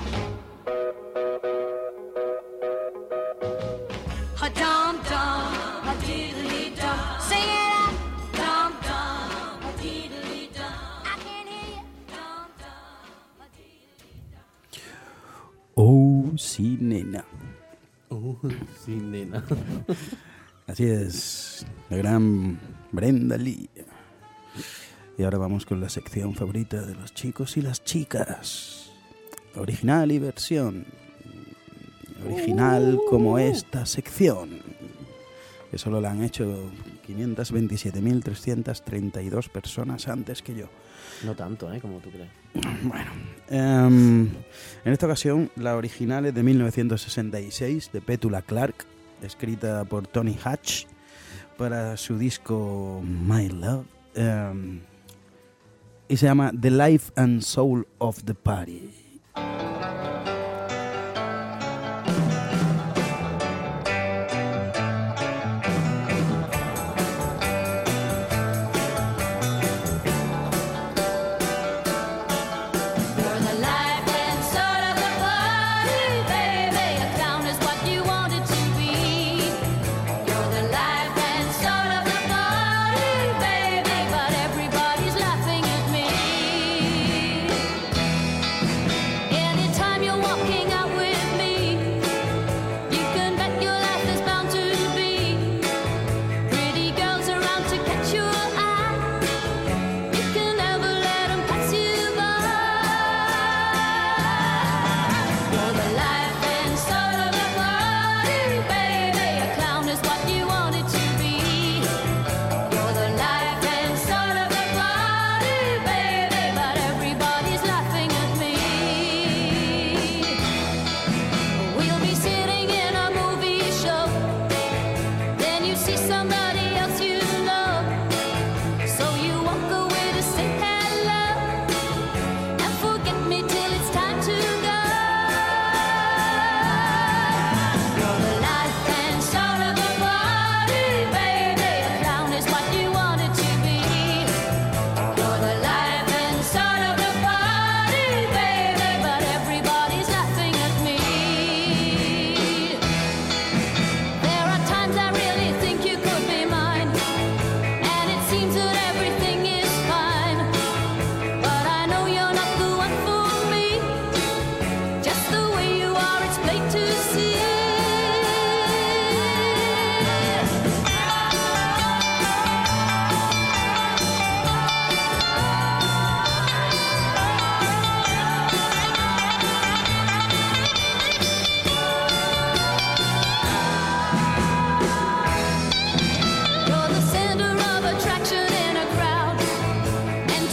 A dum dum, a diddly dum. Sing it out, dum dum, a diddly dum. I can hear you, dum dum, a diddly dum. Oh, sí, nena. Sí, nena. Así es, la gran Brenda Lee. Y ahora vamos con la sección favorita de los chicos y las chicas. Original y versión. Original como esta sección. Que solo la han hecho 527.332 personas antes que yo. No tanto, como tú crees. Bueno, en esta ocasión la original es de 1966 de Petula Clark, escrita por Tony Hatch para su disco My Love, y se llama The Life and Soul of the Party. You're the life and soul of the party, baby. A clown is what you wanted to be. You're the life and soul of the party, baby. But everybody's laughing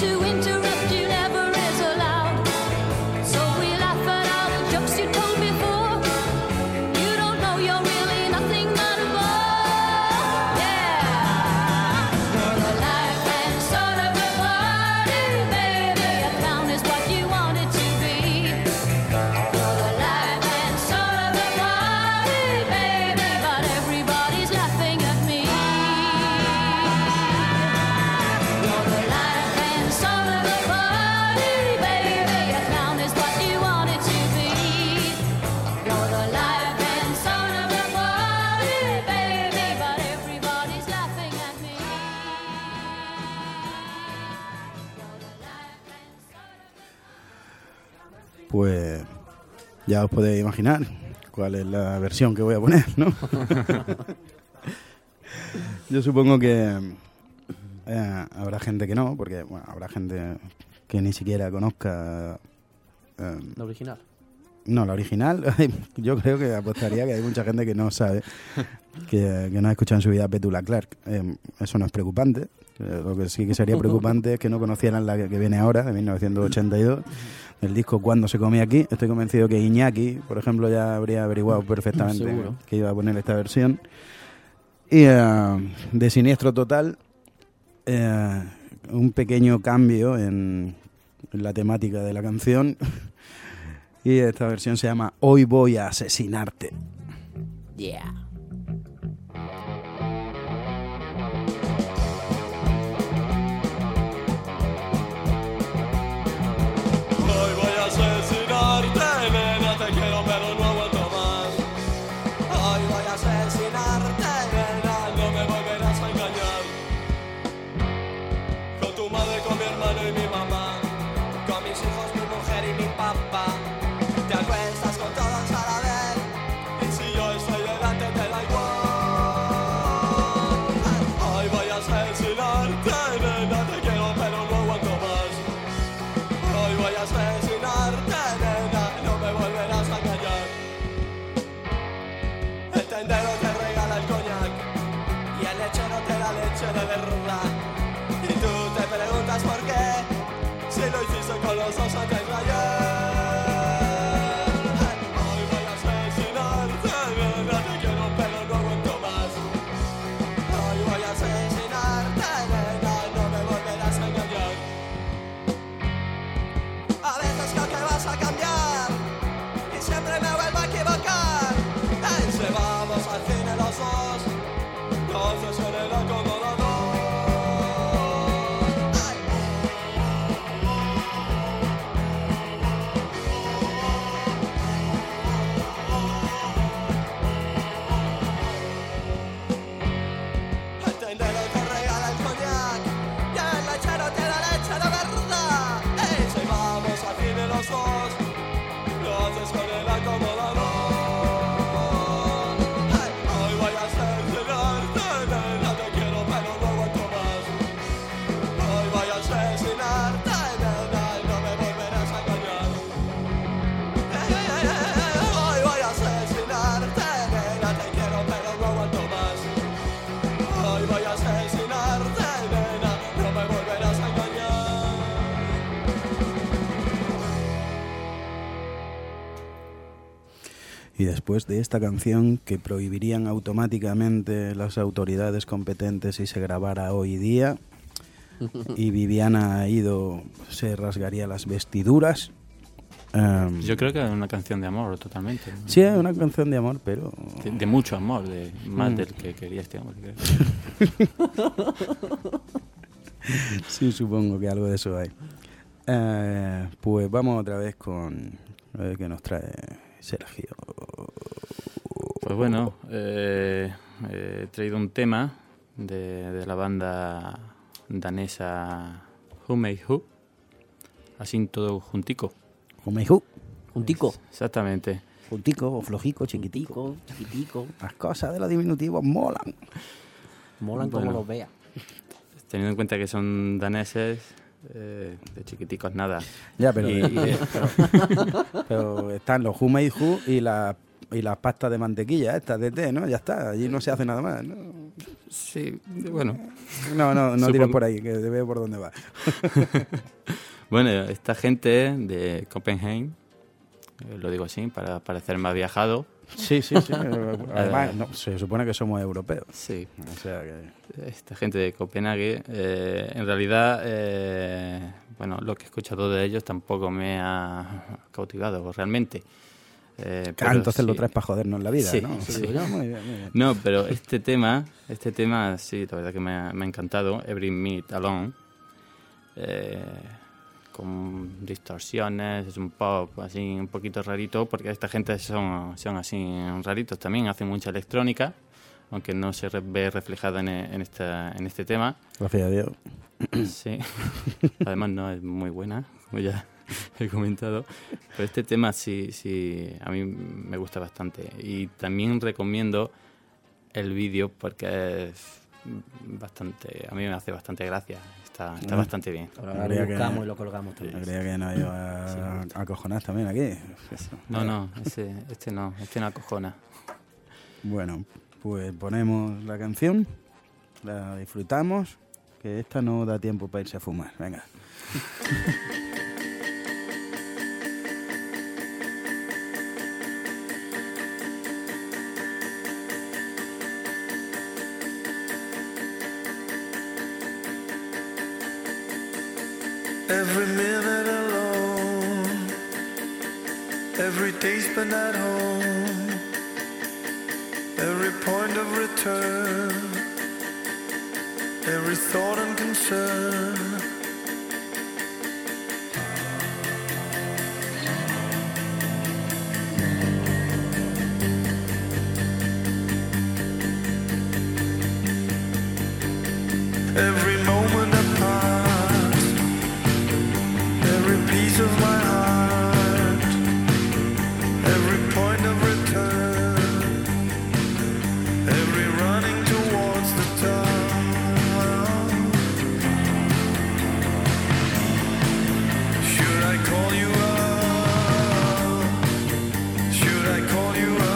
to interrupt you never is allowed. So we laugh at all the jokes you told before. You don't know you're really nothing but a bore. Yeah, you're the life and soul of the party, baby. A clown is what you wanted to be. You're the life and soul of the party, baby. But everybody's laughing at me. You're the life and soul of the party, baby. A clown is what you wanted to be. You're the life and soul of the party, baby. But everybody's laughing at me. You're the life and soul of the Pues ya os podéis imaginar cuál es la versión que voy a poner, ¿no? Yo supongo que habrá gente que no, porque bueno, habrá gente que ni siquiera conozca La original. no, la original. Yo creo que apostaría que hay mucha gente que no sabe, que no ha escuchado en su vida a Petula Clark. Eso no es preocupante. Lo que sí que sería preocupante es que no conocieran la que viene ahora, de 1982, el disco Cuando se comía aquí. Estoy convencido que Iñaki, por ejemplo, ya habría averiguado perfectamente Seguro. que iba a poner esta versión. Y de Siniestro Total, un pequeño cambio en la temática de la canción. Y esta versión se llama Hoy voy a asesinarte. Yeah. Hoy voy a asesinarte, nena, te quiero pero no aguanto más. Hoy voy a asesinarte, nena, no me volverás a engañar. Con tu madre, con mi hermano y mi mamá, con mis hijos, mi mujer y mi papá. Te acuestas con todos a la vez, y si yo estoy delante te da igual. Hoy voy a asesinarte, nena, te quiero pero no aguanto más. Hoy voy a asesinarte, nena, no me volverás a engañar. El tendero te regala el coñac y el lechero te da leche de verdad. Y tú te preguntas por qué, si lo hiciste con los dos antes de ayer. Hoy voy a asesinarte, nena, te quiero pero no aguanto más. Hoy voy a asesinarte, nena, no me volverás a engañar. A veces creo que vas a cambiar y siempre me vuelvo a equivocar. Si vamos al cine los dos con el acomodador. Ay. El tendero te regala el coñac y el lechero te da leche de verdad. Si vamos al cine los dos, lo haces con el acomodador. Hoy voy a asesinarte, nena, te quiero pero no aguanto más. Hoy voy a asesinarte, nena, no me volverás a engañar. Hoy voy a asesinarte, nena, te quiero pero no aguanto más. Hoy voy a asesinarte, nena, no me volverás a engañar. Y después de esta canción que prohibirían automáticamente las autoridades competentes si se grabara hoy día, y Viviana Ido se rasgaría las vestiduras. Yo creo que es una canción de amor totalmente, ¿no? Sí, es una canción de amor, pero... De mucho amor, más del que quería este hombre, creo. Sí, supongo que algo de eso hay. Pues vamos otra vez con... A ver qué nos trae Sergio. Pues bueno, he traído un tema de la banda danesa Who Made Who, así todo juntico. Jumeju, Juntico. Exactamente. juntico o flojico, chiquitico. Chiquitico. Las cosas de los diminutivos molan. Molan Bueno. como los veas. Teniendo en cuenta que son daneses, de chiquiticos nada. Ya, pero, Y- pero están los Who Made Who y y las pastas de mantequilla estas de té, ¿no? Ya está, allí no se hace nada más, ¿no? Sí, bueno. No Supongo- tires por ahí, que te veo por dónde va. Bueno, esta gente de Copenhague, lo digo así para parecer más viajado. Sí. Además, no, se supone que somos europeos. Sí, O sea que... esta gente de Copenhague, en realidad, bueno, lo que he escuchado de ellos tampoco me ha cautivado realmente. Pero entonces lo sí. traes para jodernos la vida, Sí, ¿no? sí. Muy bien. No, pero este tema sí, la verdad que me ha encantado, Every Minute Alone, con distorsiones, es un pop así un poquito rarito, porque esta gente son así raritos también, hacen mucha electrónica, aunque no se ve reflejada en este tema. Gracias a Dios. Sí, además no es muy buena, como ya he comentado, pero este tema sí, a mí me gusta bastante. Y también recomiendo el vídeo porque es bastante, a mí me hace bastante gracia, está bastante bien. Ahora Habría lo que- buscamos y lo colgamos Yo también. creía que nos iba a acojonar también aquí. No, este no acojona. Bueno, pues ponemos la canción, la disfrutamos, que esta no da tiempo para irse a fumar. Venga. Every minute alone, every day spent at home, every point of return, every thought and concern. Every moment that passed, every piece of my heart, every point of return, every running towards the top. Should I call you up? Should I call you up?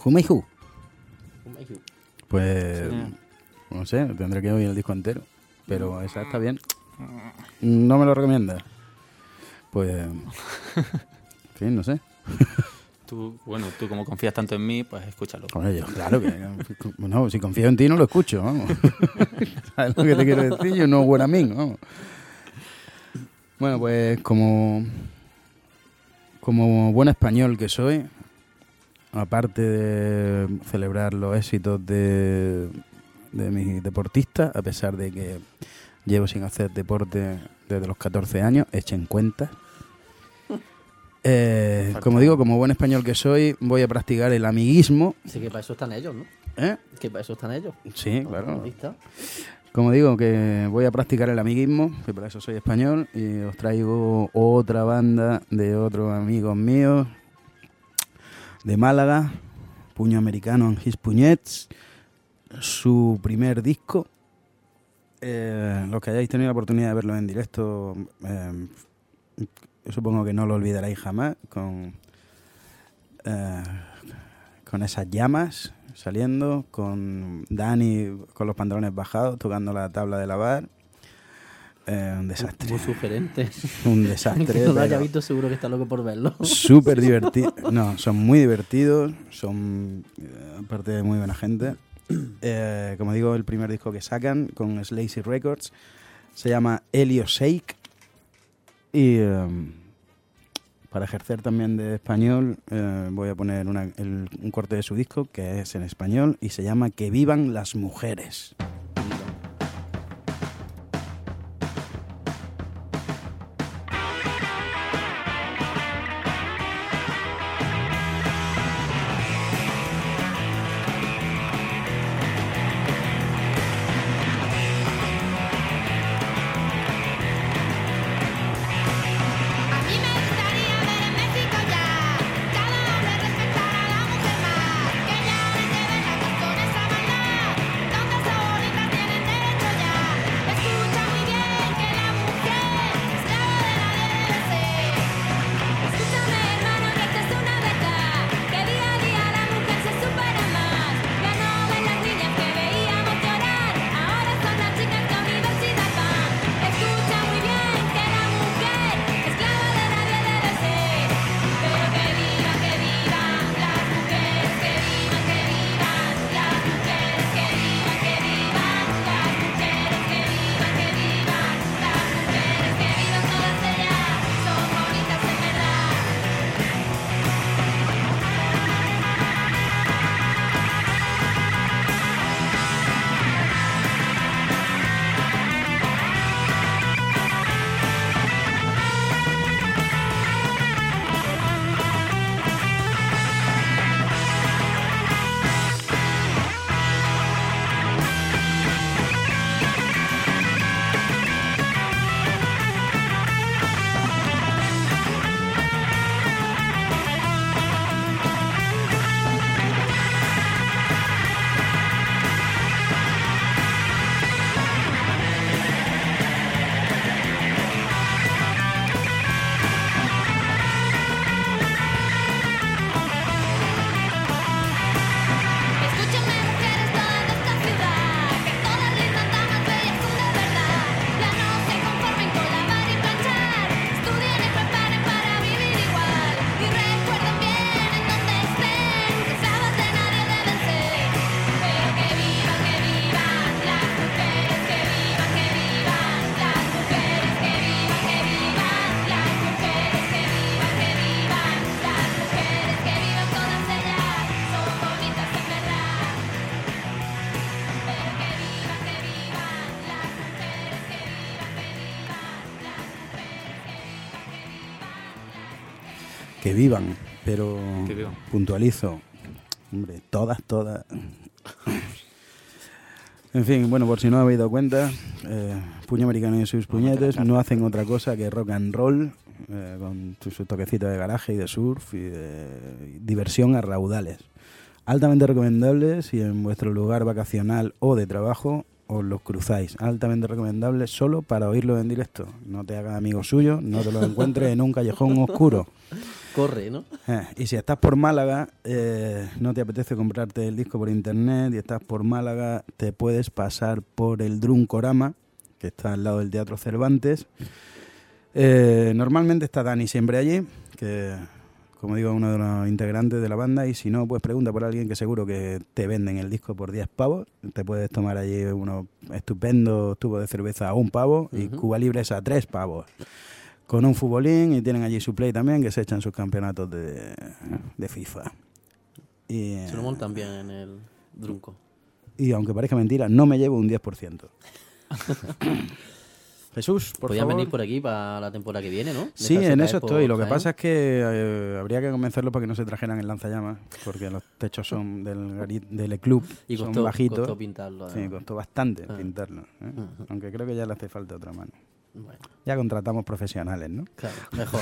Who May Who. Who. Pues, Sí. no sé, tendré que oír el disco entero. Pero esa está bien. ¿No me lo recomiendas? Pues, en fin, no sé. Tú como confías tanto en mí, pues escúchalo. Joder, yo, claro que... No, si confío en ti no lo escucho, vamos. ¿Sabes lo que te quiero decir? Yo no buen amigo, vamos. Bueno, pues como buen español que soy, aparte de celebrar los éxitos de mis deportistas, a pesar de que llevo sin hacer deporte desde los 14 años, echen cuenta. Como digo, como buen español que soy, voy a practicar el amiguismo. Sí, que para eso están ellos, ¿no? ¿Eh? Que para eso están ellos. Sí, claro. Ahí está. Como digo, que voy a practicar el amiguismo, que para eso soy español, y os traigo otra banda de otros amigos míos de Málaga, Puño Americano and His Puñets, su primer disco. Los que hayáis tenido la oportunidad de verlo en directo, supongo que no lo olvidaréis jamás, con esas llamas saliendo, con Dani con los pantalones bajados, tocando la tabla de lavar. Un desastre. Muy sugerente. Un desastre. Que no lo haya pero visto, seguro que está loco por verlo. súper divertido. No, son muy divertidos, son aparte de muy buena gente. Como digo, el primer disco que sacan con Slazy Records se llama Helio Shake. Y para ejercer también de español, voy a poner un corte de su disco que es en español y se llama Que vivan las mujeres. A mí me gustaría ver en México ya cada hombre respetar a la mujer más, que ya no te venga con esa maldad, donde esa bonita tienen derecho ya. Escucha muy bien que la mujer esclava de nadie debe ser. Escúchame hermano que esta es una verdad, que día a día la mujer se supera más. Ya no ven las niñas que veíamos llorar, ahora son las chicas que a universidad van. Escucha muy bien que la mujer esclava de nadie debe ser. Pero que vivan las mujeres, que vivan las mujeres, que vivan las mujeres, que vivan las mujeres, que vivan todas ellas, son bonitas en verdad. Escúchame mujeres todas de esta ciudad, que todas lindas damas bellas son de verdad. Ya no se conformen con lavar y planchar, estudien y preparen para vivir igual. Y recuerden bien en donde estén, que esclavas de nadie deben ser. Pero que vivan las mujeres, que vivan las mujeres, que vivan las mujeres, que vivan las mujeres, que vivan todas ellas, son bonitas en verdad. Pero que vivan las mujeres, que vivan Que vivan, pero Que vivan. puntualizo. Hombre, todas. En fin, bueno, por si no habéis dado cuenta, Puño Americano y sus puñetes no hacen otra cosa que rock and roll, con su toquecito de garaje y de surf y de diversión a raudales. Altamente recomendable si en vuestro lugar vacacional o de trabajo os los cruzáis. Altamente recomendable solo para oírlo en directo. No te hagas amigo suyo, no te lo encuentres en un callejón oscuro. Corre, ¿no? Y si estás por Málaga, no te apetece comprarte el disco por internet y estás por Málaga, te puedes pasar por el Drunkorama, que está al lado del Teatro Cervantes. Normalmente está Dani siempre allí, que como digo, uno de los integrantes de la banda, y si no, pues pregunta por alguien que seguro que te venden el disco por 10 pavos. Te puedes tomar allí unos estupendos tubos de cerveza a 1 pavo y Cuba Libres a 3 pavos. Con un futbolín, y tienen allí su Play también, que se echan sus campeonatos de FIFA. Y, Se lo montan bien en el Drunco. y aunque parezca mentira, no me llevo un 10%. Jesús, por Podían favor. venir por aquí para la temporada que viene, ¿no? Sí, Dejarse en caer eso por estoy. Lo que Jaén. pasa es que habría que convencerlos para que no se trajeran el lanzallamas, porque los techos son del club, Y son costó, bajitos. costó pintarlo. Sí, además. costó bastante Ah. pintarlo. ¿eh? Ujú. Aunque creo que ya le hace falta otra mano. Bueno, Ya contratamos profesionales, ¿no? claro, mejor.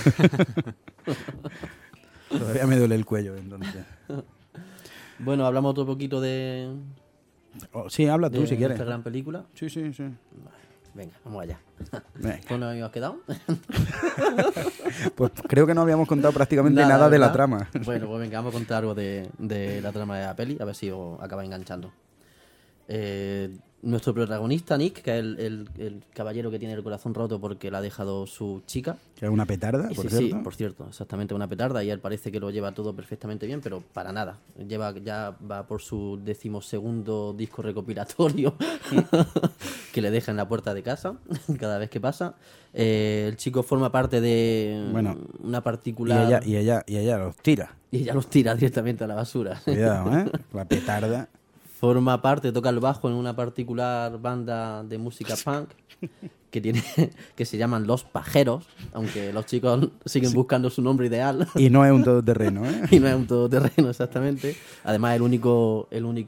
Todavía me duele el cuello, entonces. Bueno, hablamos otro poquito de, Sí, habla tú de si quieres. esta gran película. Sí, sí, sí. Venga, vamos allá. Venga. ¿Cómo nos habíamos quedado? Pues creo que no habíamos contado prácticamente nada de la ¿verdad? trama. Bueno, pues venga, vamos a contar algo de la trama de la peli, a ver si os acaba enganchando. Nuestro protagonista, Nick, que es el caballero que tiene el corazón roto porque le ha dejado su chica. Que es una petarda, Y por sí, cierto. sí, por cierto, exactamente una petarda, y él parece que lo lleva todo perfectamente bien, pero para nada. Ya va por su 12º disco recopilatorio que le deja en la puerta de casa cada vez que pasa. El chico forma parte de Bueno, una particular... Y ella los tira. Y ella los tira directamente a la basura. Cuidado, ¿eh? La petarda. Forma parte, toca el bajo en una particular banda de música punk que se llaman Los Pajeros, aunque los chicos siguen buscando su nombre ideal. Y no es un todoterreno, ¿eh? Y no es un todoterreno, exactamente. Además, el único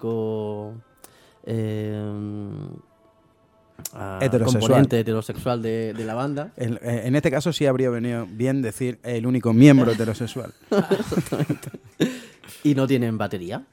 Heterosexual. componente heterosexual de la banda. En este caso sí habría venido bien decir el único miembro heterosexual. Y no tienen batería.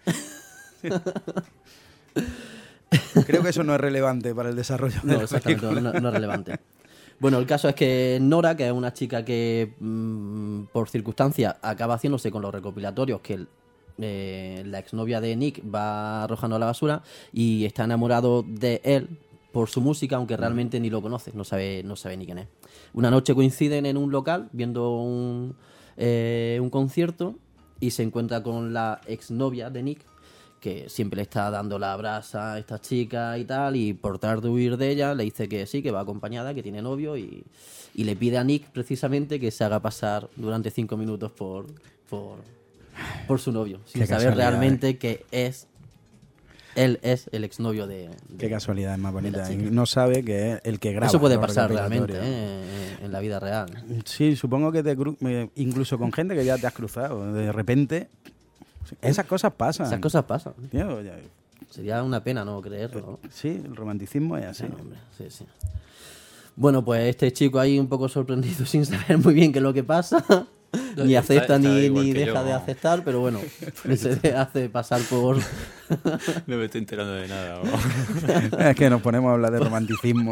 Creo que eso no es relevante para el desarrollo de No, la exactamente, película. no es relevante. Bueno, el caso es que Nora, que es una chica que por circunstancias acaba haciéndose con los recopilatorios que la exnovia de Nick va arrojando a la basura, y está enamorado de él por su música, aunque realmente ni lo conoce, no sabe ni quién es. Una noche coinciden en un local viendo un concierto, y se encuentra con la exnovia de Nick, que siempre le está dando la brasa a esta chica y tal, y por tratar de huir de ella le dice que sí, que va acompañada, que tiene novio, y le pide a Nick precisamente que se haga pasar durante 5 minutos por su novio, sin Qué saber casualidad, realmente que él es el exnovio de Qué casualidad es más de la bonita. chica. Y no sabe que es el que graba. Eso puede los pasar realmente recopilatorios. en la vida real. Sí, supongo que incluso con gente que ya te has cruzado, de repente, esas cosas pasan. Esas cosas pasan. Tío, Sería una pena no creerlo, ¿no? sí, el romanticismo es así. Sí, hombre, sí. Bueno, pues este chico ahí un poco sorprendido sin saber muy bien qué es lo que pasa. Ni Está- acepta está ni igual que deja yo. de aceptar, pero bueno, se hace pasar por... No me estoy enterando de nada. Es que nos ponemos a hablar de romanticismo.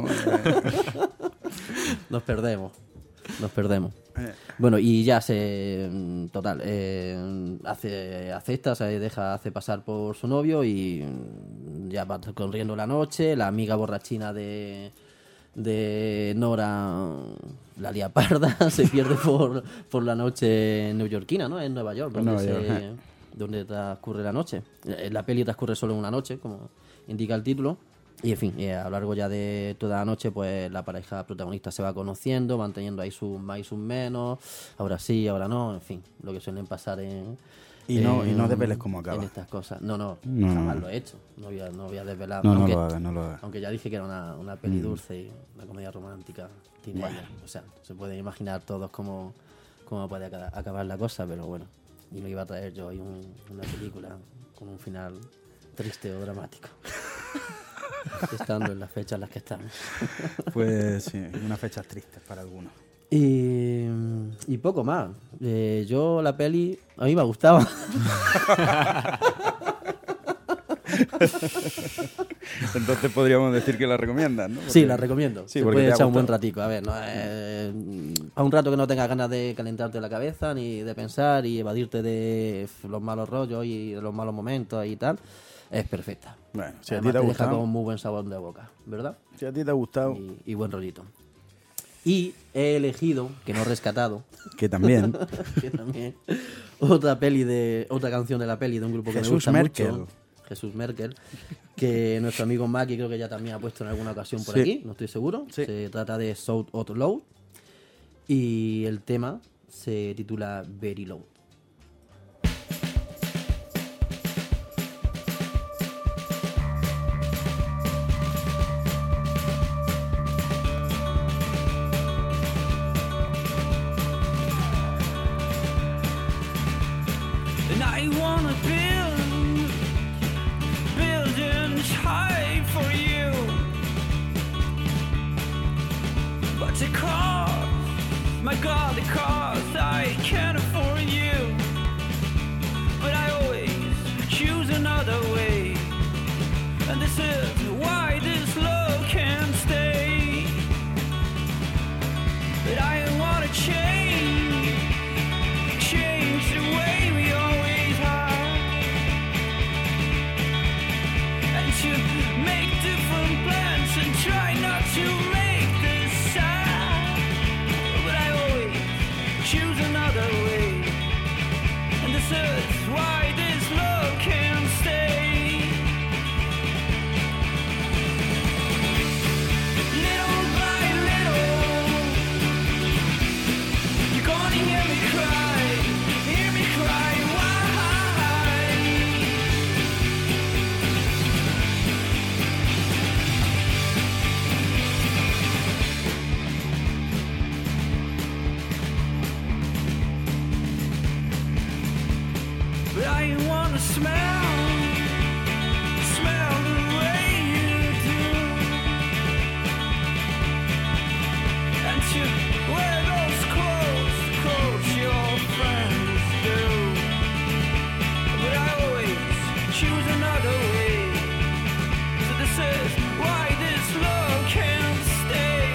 Nos perdemos. Bueno, y ya total, acepta, hace pasar por su novio, y ya va corriendo la noche. La amiga borrachina de Nora la lía parda, se pierde por la noche neoyorquina, ¿no? En Nueva York, Nueva York, donde transcurre la noche. La peli transcurre solo en una noche, como indica el título. Y en fin, a lo largo ya de toda la noche, pues la pareja protagonista se va conociendo, van teniendo ahí sus más y sus menos, ahora sí, ahora no, en fin, lo que suelen pasar Y no desveles cómo acaba. en estas cosas. No, No, jamás no. lo he hecho, no voy a desvelar. No, aunque, no lo hagas, no lo hagas. aunque ya dije que era una peli dulce y una comedia romántica, teenager. O sea, se pueden imaginar todos cómo puede acabar la cosa, pero bueno, y no iba a traer yo ahí una película con un final triste o dramático. Estando en las fechas en las que estamos. Pues sí, unas fechas tristes para algunos. Y poco más. Yo la peli a mí me gustaba. Entonces podríamos decir que la recomiendas, ¿no? Sí, la recomiendo. Sí, Se porque puede te ha echar un buen gustado. ratico. A ver, ¿no? A un rato que no tengas ganas de calentarte la cabeza, ni de pensar y evadirte de los malos rollos y de los malos momentos y tal, es perfecta. Bueno, si a ti Además, te ha te deja gustado, con muy buen sabor de boca, ¿verdad? si a ti te ha gustado, Y buen rollito. Y he elegido, que no he rescatado, que también. que también, otra canción de la peli de un grupo que Jesús me gusta Merkel. mucho, Jesús Merkel, que nuestro amigo Maki creo que ya también ha puesto en alguna ocasión por Sí. aquí, no estoy seguro. Sí. Se trata de Shout Out Loud y el tema se titula Very Low. And I wanna build buildings high for you, but the cost, my God, the cost, I can't afford you. But I always choose another way, and this is why this love can't stay. But I wanna change the way we always are, and to make different plans and try not to make this sad. But I always choose another way, and this is why this love can't stay. Little by little, you're gonna hear me cry, why? But I wanna smell the way you do, and to wear those clothes your friends do. But I always choose another way, so this is why this love can't stay.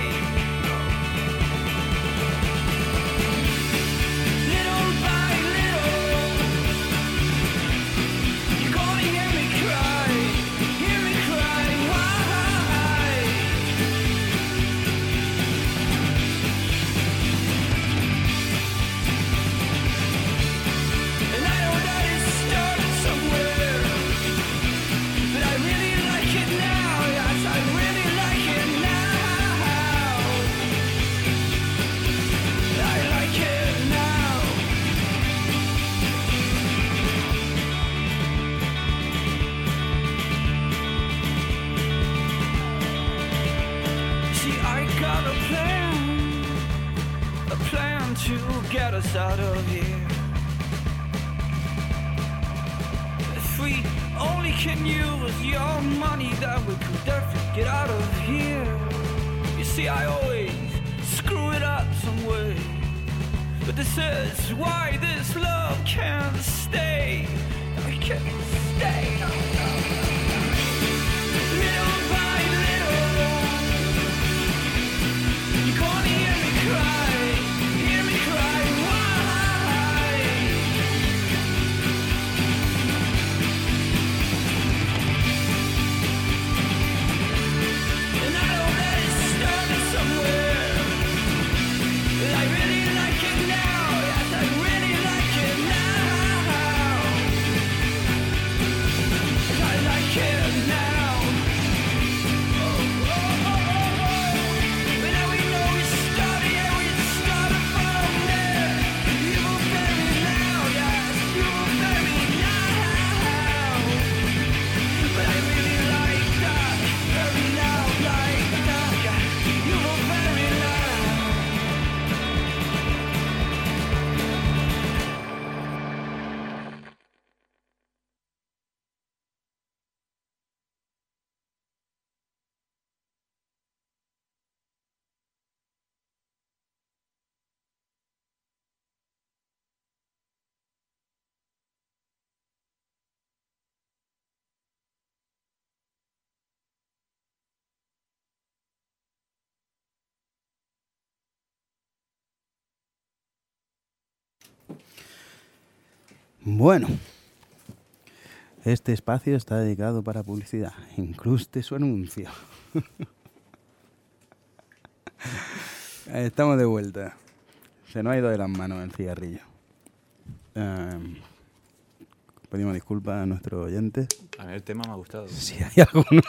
Little by little, you're gonna hear me cry, why? And I know that it started somewhere, but I really like it now, yes, I really like it now. I like it now. See, I got a plan to get us out of here. If we only can use your money, then we could definitely get out of here. You see, I always screw it up some way, but this is why this love can't stay. I can't stay. Little by little, you're gonna hear me cry, why? And I know that it started somewhere, but I really like it now, yes, I really like it now. I Bueno, este espacio está dedicado para publicidad. Incruste su anuncio. Estamos de vuelta. Se nos ha ido de las manos el cigarrillo. Pedimos disculpas a nuestros oyentes. A mí el tema me ha gustado. Si hay alguno.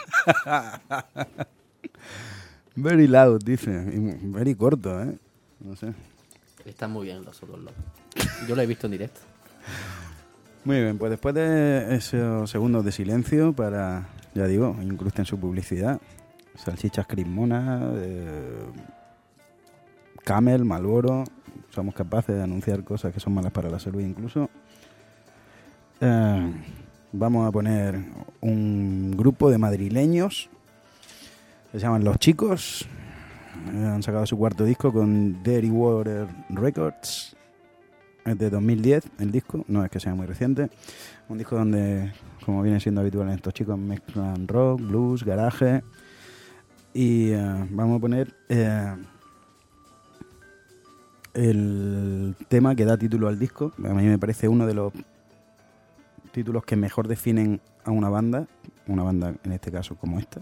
Very loud, dice. Y very corto, ¿eh? No sé. Están muy bien los otros locos. Yo lo he visto en directo. Muy bien, pues después de esos segundos de silencio para, ya digo, incrusten su publicidad. Salchichas Crismona, Camel, Marlboro. Somos capaces de anunciar cosas que son malas para la salud incluso. Vamos a poner un grupo de madrileños que se llaman Los Chicos. Han sacado su cuarto disco con Dirty Water Records. Es de 2010 el disco, no es que sea muy reciente. Un disco donde, como viene siendo habitual en estos chicos, mezclan rock, blues, garaje. Y vamos a poner el tema que da título al disco. A mí me parece uno de los títulos que mejor definen a una banda en este caso como esta.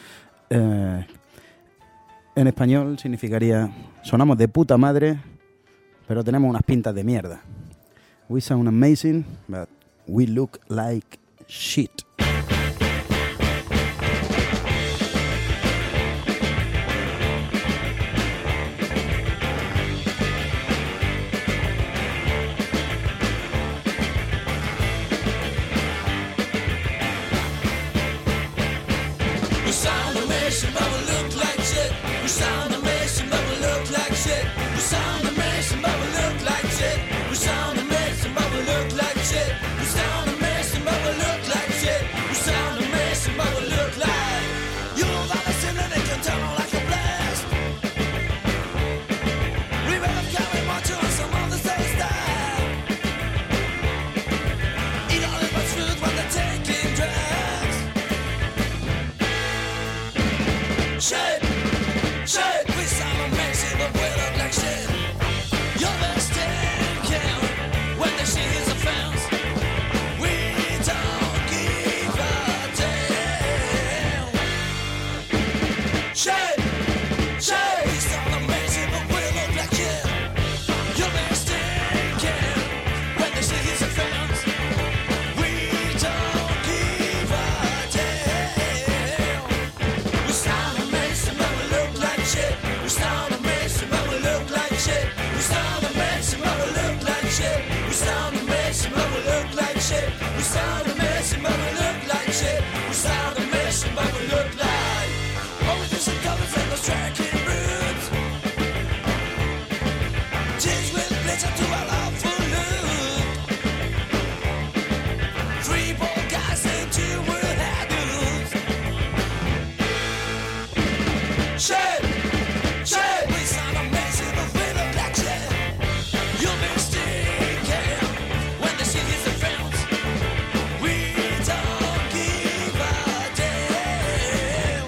En español significaría: sonamos de puta madre, pero tenemos unas pintas de mierda. We sound amazing, but we look like shit. We sound amazing, but we look like shit. We sound amazing, but we look like shit. We sound amazing, but we look like shit. We sound amazing, but we look like shit. We sound amazing, but we look like shit. We sound amazing, but we look like you've ever seen a nigga turn on like a blast. We better carry more to some of the same style. Eat all of what's food when they're taking drugs. Shit, shit, we sound amazing, but we look like shit. You're mistaken when the shit is a fence. We don't give a damn. Shit, shit, we sound amazing, but we look like shit. You're mistaken when the shit is a fence. We don't give a damn. We sound amazing, but we look like shit. We sound amazing, but we look like shit. We sound amazing, but we look like shit. We sound amazing, but we look like shit. We sound amazing, but we look like shit. We sound amazing, but we look like all the some colors and the striking roots. Jeans with glitter to our awful look. 3 bald guys and 2 were haggles. Shit, shit, we sound amazing, but we look like shit. You're mistaken when the shit is a fence. We don't give a damn.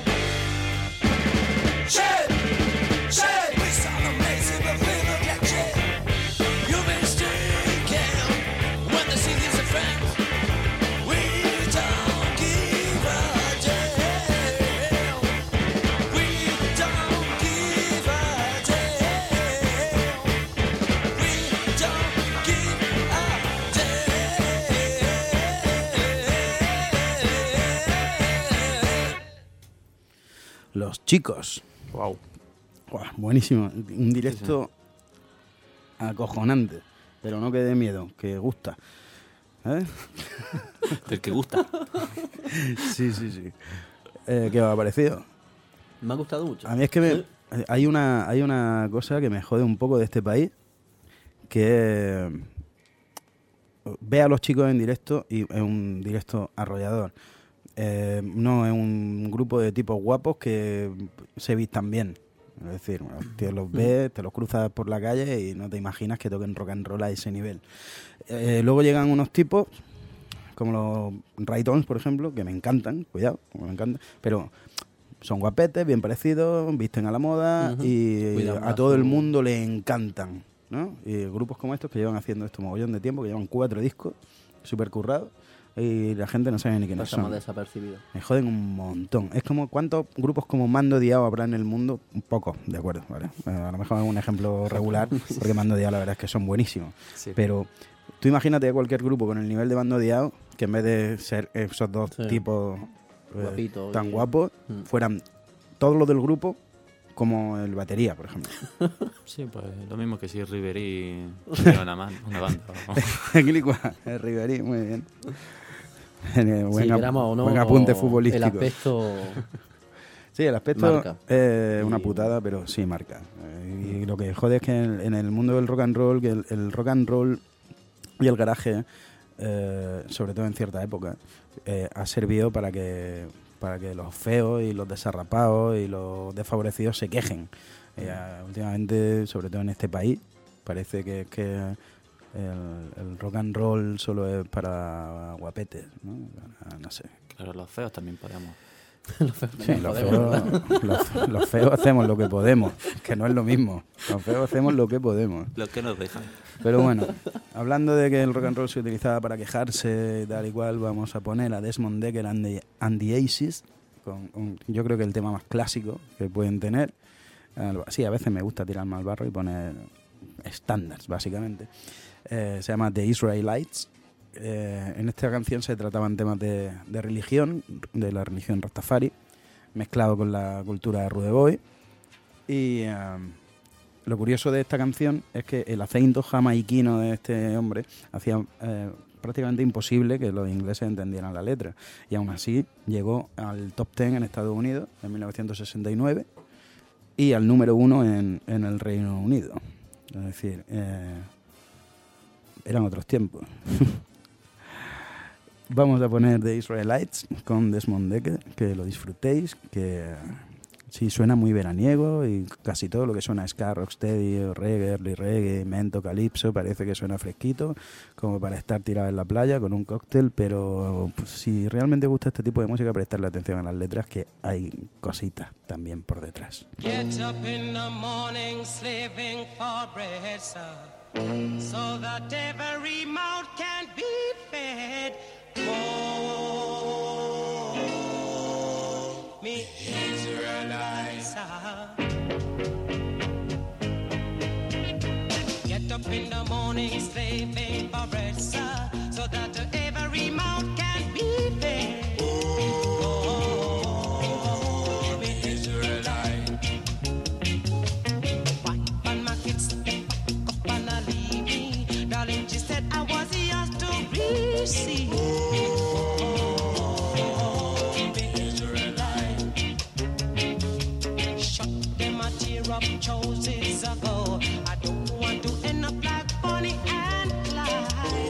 Shit, shit, we sound amazing, but we look like shit. You're mistaken when the shit is a fence. We don't give a damn. We don't give a damn. We don't give a damn. Los Chicos. Wow. Buah, buenísimo. Un directo acojonante. Pero no que dé miedo, que gusta. ¿Eh? Del que gusta. Sí, sí, sí. ¿Qué os ha parecido? Me ha gustado mucho. A mí es que hay una cosa que me jode un poco de este país, que ve a Los Chicos en directo y es un directo arrollador. No es un grupo de tipos guapos que se vistan bien. Es decir, te los ves, te los cruzas por la calle y no te imaginas que toquen rock and roll a ese nivel. Luego llegan unos tipos como los Raytones, por ejemplo, que me encantan, cuidado, me encantan, pero son guapetes, bien parecidos, visten a la moda y Cuidan a más todo el su- mundo le encantan. ¿no? Y grupos como estos que llevan haciendo esto mogollón de tiempo, que llevan 4 discos, súper currados, y la gente no sabe ni quiénes Pasamos son. desapercibidos. Me joden un montón. Es como, ¿cuántos grupos como Mando Diao habrá en el mundo? Un poco, de acuerdo, ¿vale? A lo mejor es un ejemplo regular, porque Mando Diao la verdad es que son buenísimos. Sí. Pero tú imagínate cualquier grupo con el nivel de Mando Diao, que en vez de ser esos dos Sí. tipos Guapitos tan y- guapos, fueran todos los del grupo como el batería, por ejemplo. Sí, pues lo mismo que si Ribery tiene una banda. Glicua, el Ribery, muy bien. Buen, Si queramos o no, buen apunte futbolístico. el aspecto Sí, el aspecto marca. es una Y- putada, pero sí marca. Y lo que jode es que en el mundo del rock and roll, que el rock and roll y el garaje, sobre todo en cierta época, ha servido para que los feos y los desarrapados y los desfavorecidos se quejen. Últimamente, sobre todo en este país, parece que el rock and roll solo es para guapetes, ¿no? No sé. Claro, los feos también podemos. Sí, los feos hacemos lo que podemos, que no es lo mismo. Los feos hacemos lo que podemos. Los que nos dejan. Pero bueno, hablando de que el rock and roll se utilizaba para quejarse y tal y cual, vamos a poner a Desmond Decker and the Aces, yo creo que el tema más clásico que pueden tener. Sí, a veces me gusta tirarme al barro y poner estándares, básicamente. Se llama The Israelites. En esta canción se trataban temas de religión, de la religión Rastafari, mezclado con la cultura Rude Boy. Y lo curioso de esta canción es que el acento jamaiquino de este hombre hacía prácticamente imposible que los ingleses entendieran la letra. Y aún así llegó al top 10 en Estados Unidos en 1969 y al número 1 en el Reino Unido. Es decir, eran otros tiempos. Vamos a poner The Israelites con Desmond Decker, que lo disfrutéis, que sí suena muy veraniego y casi todo lo que suena ska, rocksteady, reggae, early reggae, mento, calipso, parece que suena fresquito, como para estar tirado en la playa con un cóctel, pero pues, si realmente gusta este tipo de música, prestarle atención a las letras, que hay cositas también por detrás. Get up in the morning, slaving for bread, sir, so that every mouth can be fed. Oh, me Israelites, get up in the morning, slaving for bread, sir, so that every mouth can be fed. Oh, me Israelites. When my kids step up and I leave me, darling, she said I was yours to receive. Shut them a tear up choices ago. I don't want to end up like Bonnie and Clyde.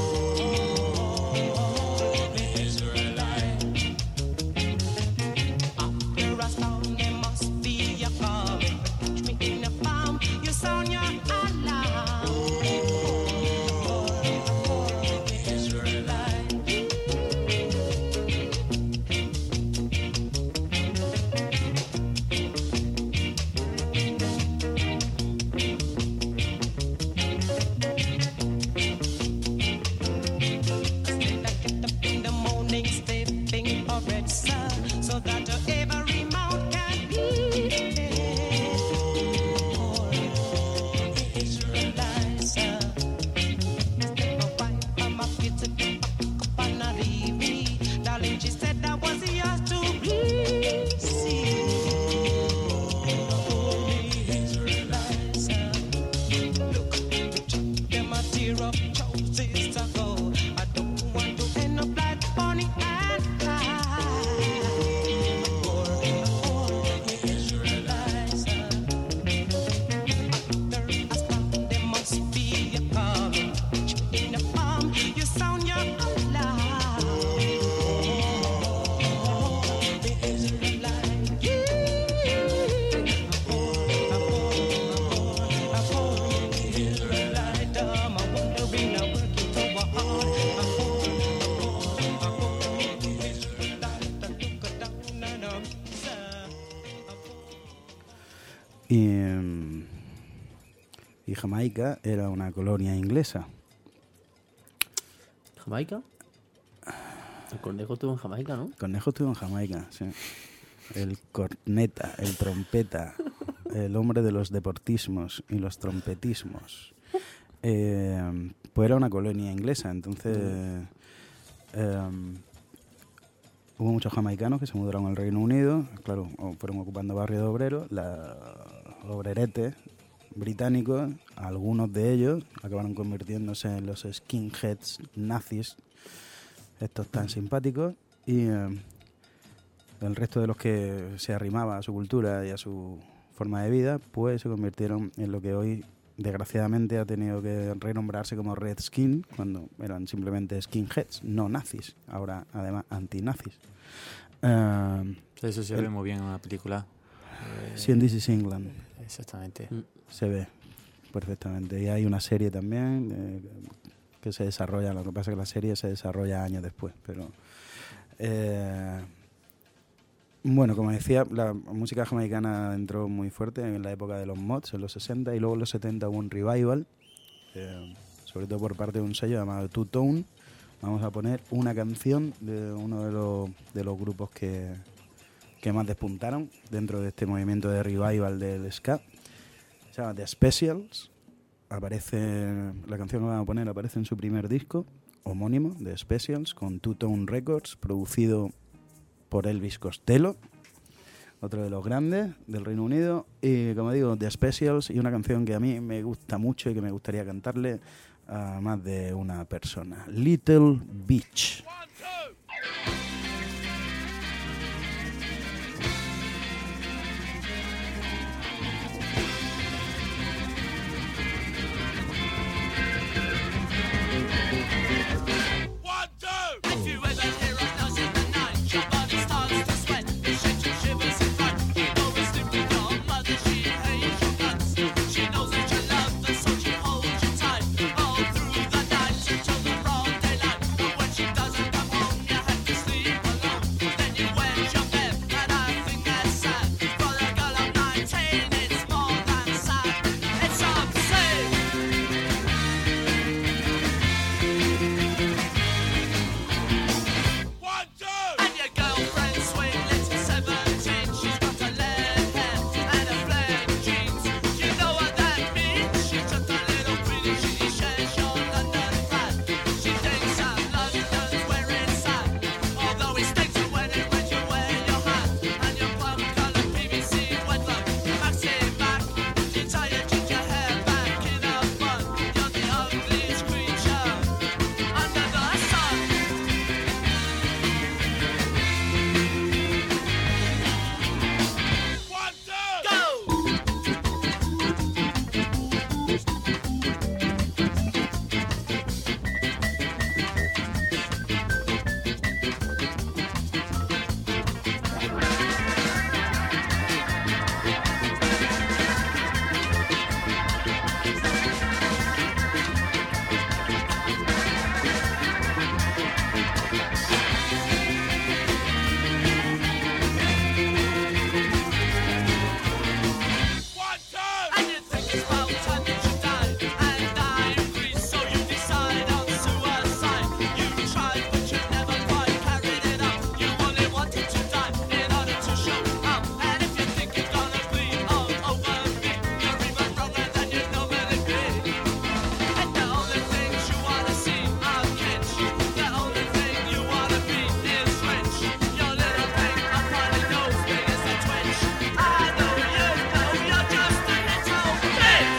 After a sound, there must be a call. Catch me in the farm, you sound your alarm. In the morning, stepping for bread, sir, so that every mouth can be fed. Israelites, sir. My wife and my kids pick up and I leave me. Darling, she said I was yours to receive. Israelites, sir. Look, them a tear up choices ago. I don't want to end up like Bonnie and Clyde. Israelites, after a storm, there must be a calm. In the farm, you sound your alarm. The Israelites, Israelite, I'm wondering Jamaica era una colonia inglesa. ¿Jamaica? El conejo estuvo en Jamaica, ¿no? El conejo estuvo en Jamaica, sí. El corneta, el trompeta, el hombre de los deportismos y los trompetismos. Pues era una colonia inglesa, entonces hubo muchos jamaicanos que se mudaron al Reino Unido, claro, fueron ocupando barrios de obreros, obreretes británicos, algunos de ellos acabaron convirtiéndose en los skinheads nazis, estos tan simpáticos, y el resto de los que se arrimaba a su cultura y a su forma de vida, pues se convirtieron en lo que hoy desgraciadamente ha tenido que renombrarse como Redskin, cuando eran simplemente skinheads, no nazis, ahora además antinazis. Eso se ve muy bien en una película. Sí, en This is England Exactamente. se ve perfectamente. Y hay una serie también que se desarrolla, lo que pasa es que la serie se desarrolla años después, pero... bueno, como decía, la música jamaicana entró muy fuerte en la época de los mods, en los 60, y luego en los 70 hubo un revival, sobre todo por parte de un sello llamado Two Tone. Vamos a poner una canción de uno de los grupos que más despuntaron dentro de este movimiento de revival del ska. Se llama The Specials. La canción que vamos a poner aparece en su primer disco homónimo, The Specials, con Two Tone Records, producido por Elvis Costello, otro de los grandes del Reino Unido, y como digo, The Specials, y una canción que a mí me gusta mucho y que me gustaría cantarle a más de una persona, Little Beach. If you ever hear us now in the night, your body starts to sweat, you shake your shivers in front. You know it's different, your mother, she hates your guts. She knows that you love her, so she holds you tight all through the night until the broad daylight. But when she doesn't come home, you have to sleep alone. Then you wet your bed, and I think that's sad. For a girl of 19, it's more than sad. It's absurd. And your girlfriend's sweet little 17. She's got a lead hair and a flared jeans. You know what that means? She's just a little pretty. She shares your London flat. She thinks that London's where it's at. Although it stinks of when you wear your hat and your plum colored PVC wedlock. Maxi Mac, you tie your ginger hair back in a bun. You're the ugliest creature under the sun. Go! And you think it's about time that you died, and I agree, so you decide on suicide. You tried, but you never quite carried it up. You only wanted to die in order to show up. And if you think it's gonna be all over me, you're even wronger than you normally be. And the only things you wanna see are kids. The only thing you wanna be is rich. Your little thing, I'm funny nose, big as a twitch. I know you know you're just a little bitch.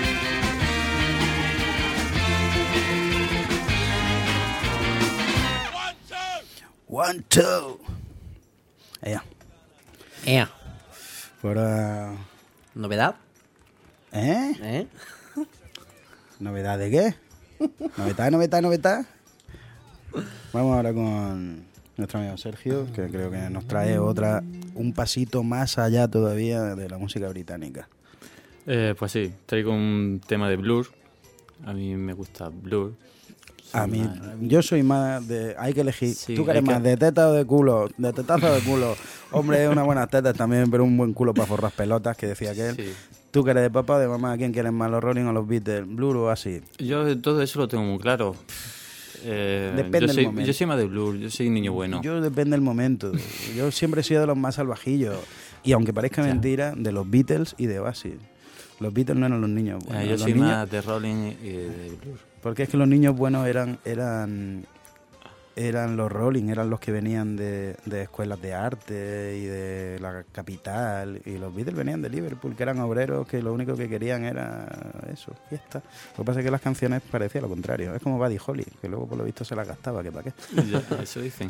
One, two. Ella. Ea. Fuera... ¿Novedad? ¿Eh? ¿Eh? ¿Novedad de qué? ¿Novedad? Vamos ahora con nuestro amigo Sergio, que creo que nos trae un pasito más allá todavía de la música británica. Pues sí, traigo un tema de Blur. A mí me gusta Blur. A mí, yo soy más de... Hay que elegir. Sí, ¿Tú qué eres hay que- más? ¿De teta o de culo? De tetazo o de culo. Hombre, unas buenas tetas también, pero un buen culo para forrar pelotas, que decía aquel. Sí. Tú que eres de papá o de mamá, ¿a quién quieres más, los Rolling o los Beatles? Blur o así. Yo todo eso lo tengo muy claro. Depende yo del soy, momento. yo soy más de Blur, yo soy niño bueno. Yo depende del momento. Yo siempre he sido de los más salvajillos. Y aunque parezca mentira, de los Beatles y de Oasis. Los Beatles no eran los niños buenos. Yo Los soy niños- más de Rolling y de Blur. Porque es que los niños buenos eran los Rolling, eran los que venían de escuelas de arte y de la capital. Y los Beatles venían de Liverpool, que eran obreros que lo único que querían era eso, fiesta. Lo que pasa es que las canciones parecían lo contrario. Es como Buddy Holly, que luego por lo visto se las gastaba, que para qué. Ya, eso dicen.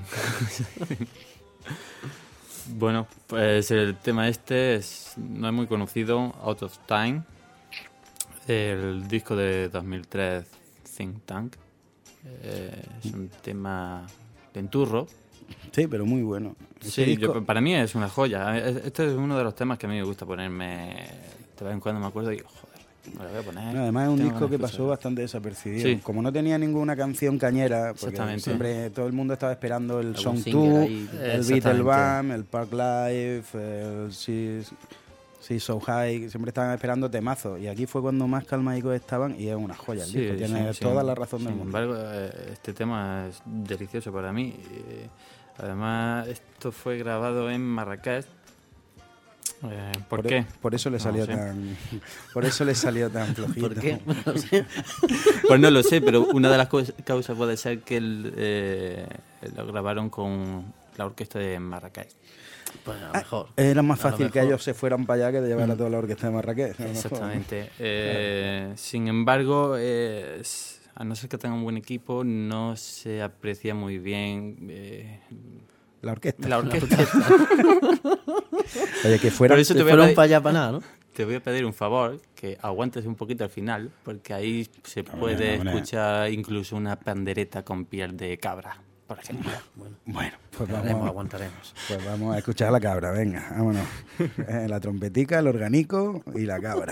Bueno, pues el tema no es muy conocido, Out of Time, el disco de 2003, Think Tank. Es un tema lenturro. Sí, pero muy bueno. Ese Sí, disco- para mí es una joya. Este es uno de los temas que a mí me gusta ponerme de vez en cuando, me acuerdo y digo, joder, me lo voy a poner. No, además es un Tengo disco ganas que de pasó escucharlo. bastante desapercibido. Sí. Como no tenía ninguna canción cañera, porque Exactamente. siempre todo el mundo estaba esperando el Algún Song single 2, ahí. el Exactamente. Beatlebum, el Park Life, el Sea So High, siempre estaban esperando temazos. Y aquí fue cuando más calmaicos estaban y es una joya el Sí, disco, tiene sí, toda sí. la razón del Sin mundo. embargo, este tema es delicioso para mí. Además, esto fue grabado en Marrakech. ¿Por qué? Por eso le No salió sé. tan por eso le salió tan flojito. ¿Por qué? No sé. Pues no lo sé, pero una de las causas puede ser que lo grabaron con la orquesta de Marrakech. Pues a lo mejor. Era más A lo fácil que mejor. ellos se fueran para allá que de llevar a toda la orquesta de Marrakech. a lo mejor. Exactamente. Sin embargo, a no ser que tenga un buen equipo, no se aprecia muy bien La orquesta. la orquesta. Oye, que fuera Por eso Se te voy a fueron pedir- para allá para nada, ¿no? Te voy a pedir un favor, que aguantes un poquito al final, porque ahí se puede hombre. escuchar incluso una pandereta con piel de cabra, por ejemplo. Bueno, pues Aguantaremos. pues vamos a escuchar a la cabra, venga, vámonos. La trompetica, el organico y la cabra.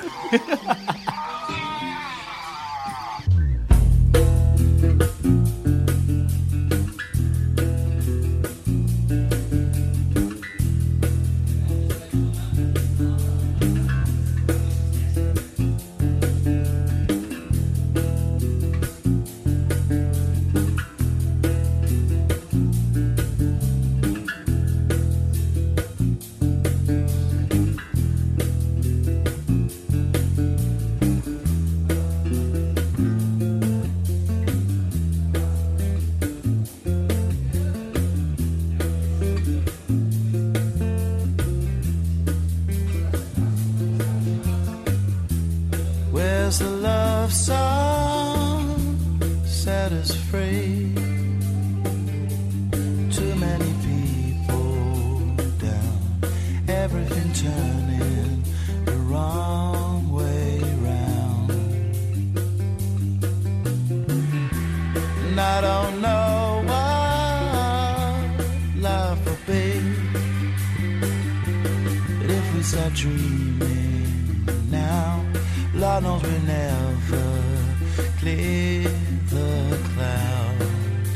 Where's the love song set us free? Too many people down, everything turning the wrong way round. And I don't know what love will be, but if we start dreaming now, Lord knows we never clear the cloud.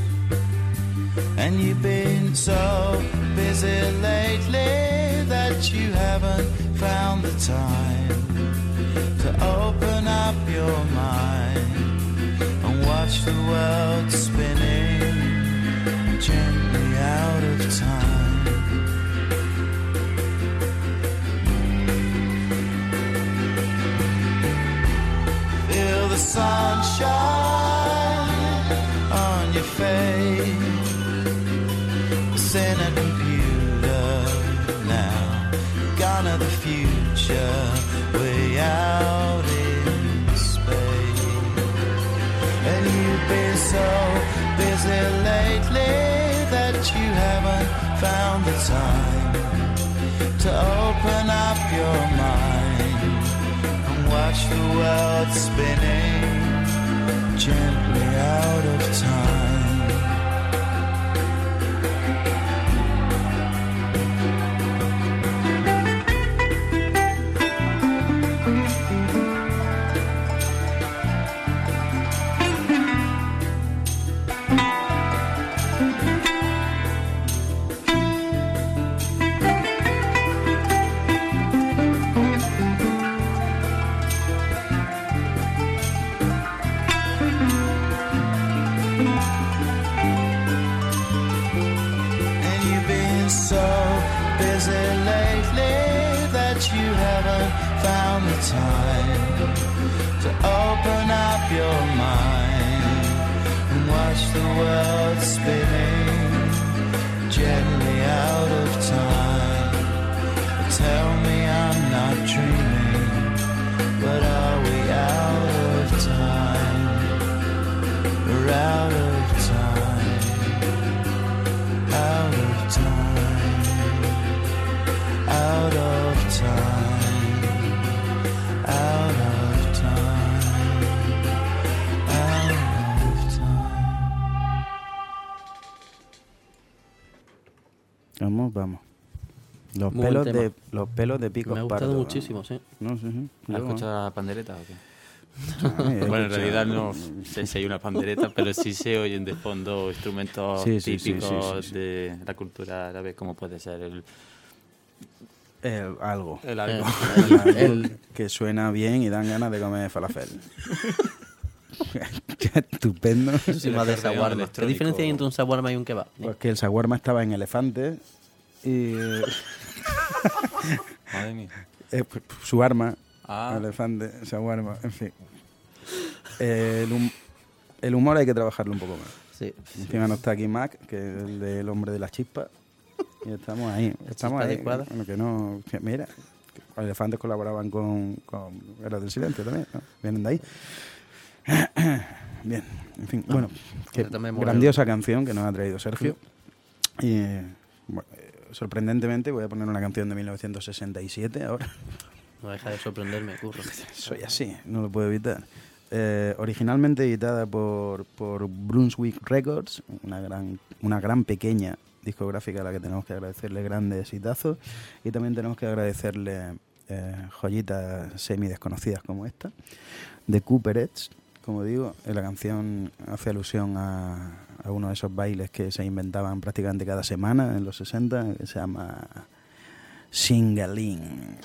And you've been so busy lately that you haven't found the time to open up your mind and watch the world spinning gently out of time. Feel the sunshine on your face. Send a computer now. Gone to the future, way out in space. And you've been so busy lately that you haven't found the time to open up your mind and watch the world spinning gently out of time. And you've been so busy lately that you haven't found the time to open up your mind and watch the world spinning gently out of time. Tell me I'm not dreaming, but are we out of time? We're out of time, out of time, out of time, out of time, out of time. Vamos. Los Muy pelos buen tema. los pelos de Pico Me ha gustado Pardo, muchísimo, sí. No, sí. ¿Has escuchado la pandereta o qué? Bueno, Bueno, en realidad no sé si hay una pandereta, pero sí se oyen de fondo instrumentos Sí. típicos de la cultura árabe, como puede ser algo. el algo. El- Que suena bien y dan ganas de comer falafel. Qué estupendo. Sí, más de acordeón shawarma. ¿Qué electrónico. diferencia hay entre un shawarma y un kebab? Pues que el shawarma estaba en elefante y Madre mía. su arma, Ah. elefante, shawarma, en fin. El humor hay que trabajarlo un poco más. Sí. Encima no está aquí Mac, que es el del hombre de la chispa. Y estamos ahí. Estamos chispa ahí. adecuada. Bueno, que no. Que mira, que los elefantes colaboraban con Héroes del Silencio también, ¿no? Vienen de ahí. Bien, en fin. Bueno, qué también mola. grandiosa canción que nos ha traído Sergio. Y bueno, sorprendentemente voy a poner una canción de 1967 ahora. No deja de sorprenderme, curro. Soy así, no lo puedo evitar. Originalmente editada por Brunswick Records, una gran pequeña discográfica a la que tenemos que agradecerle grandes hitazos y también tenemos que agradecerle joyitas semi desconocidas como esta, de Cooperheads. Como digo, la canción hace alusión a uno de esos bailes que se inventaban prácticamente cada semana en los 60, que se llama Sing-a-ling.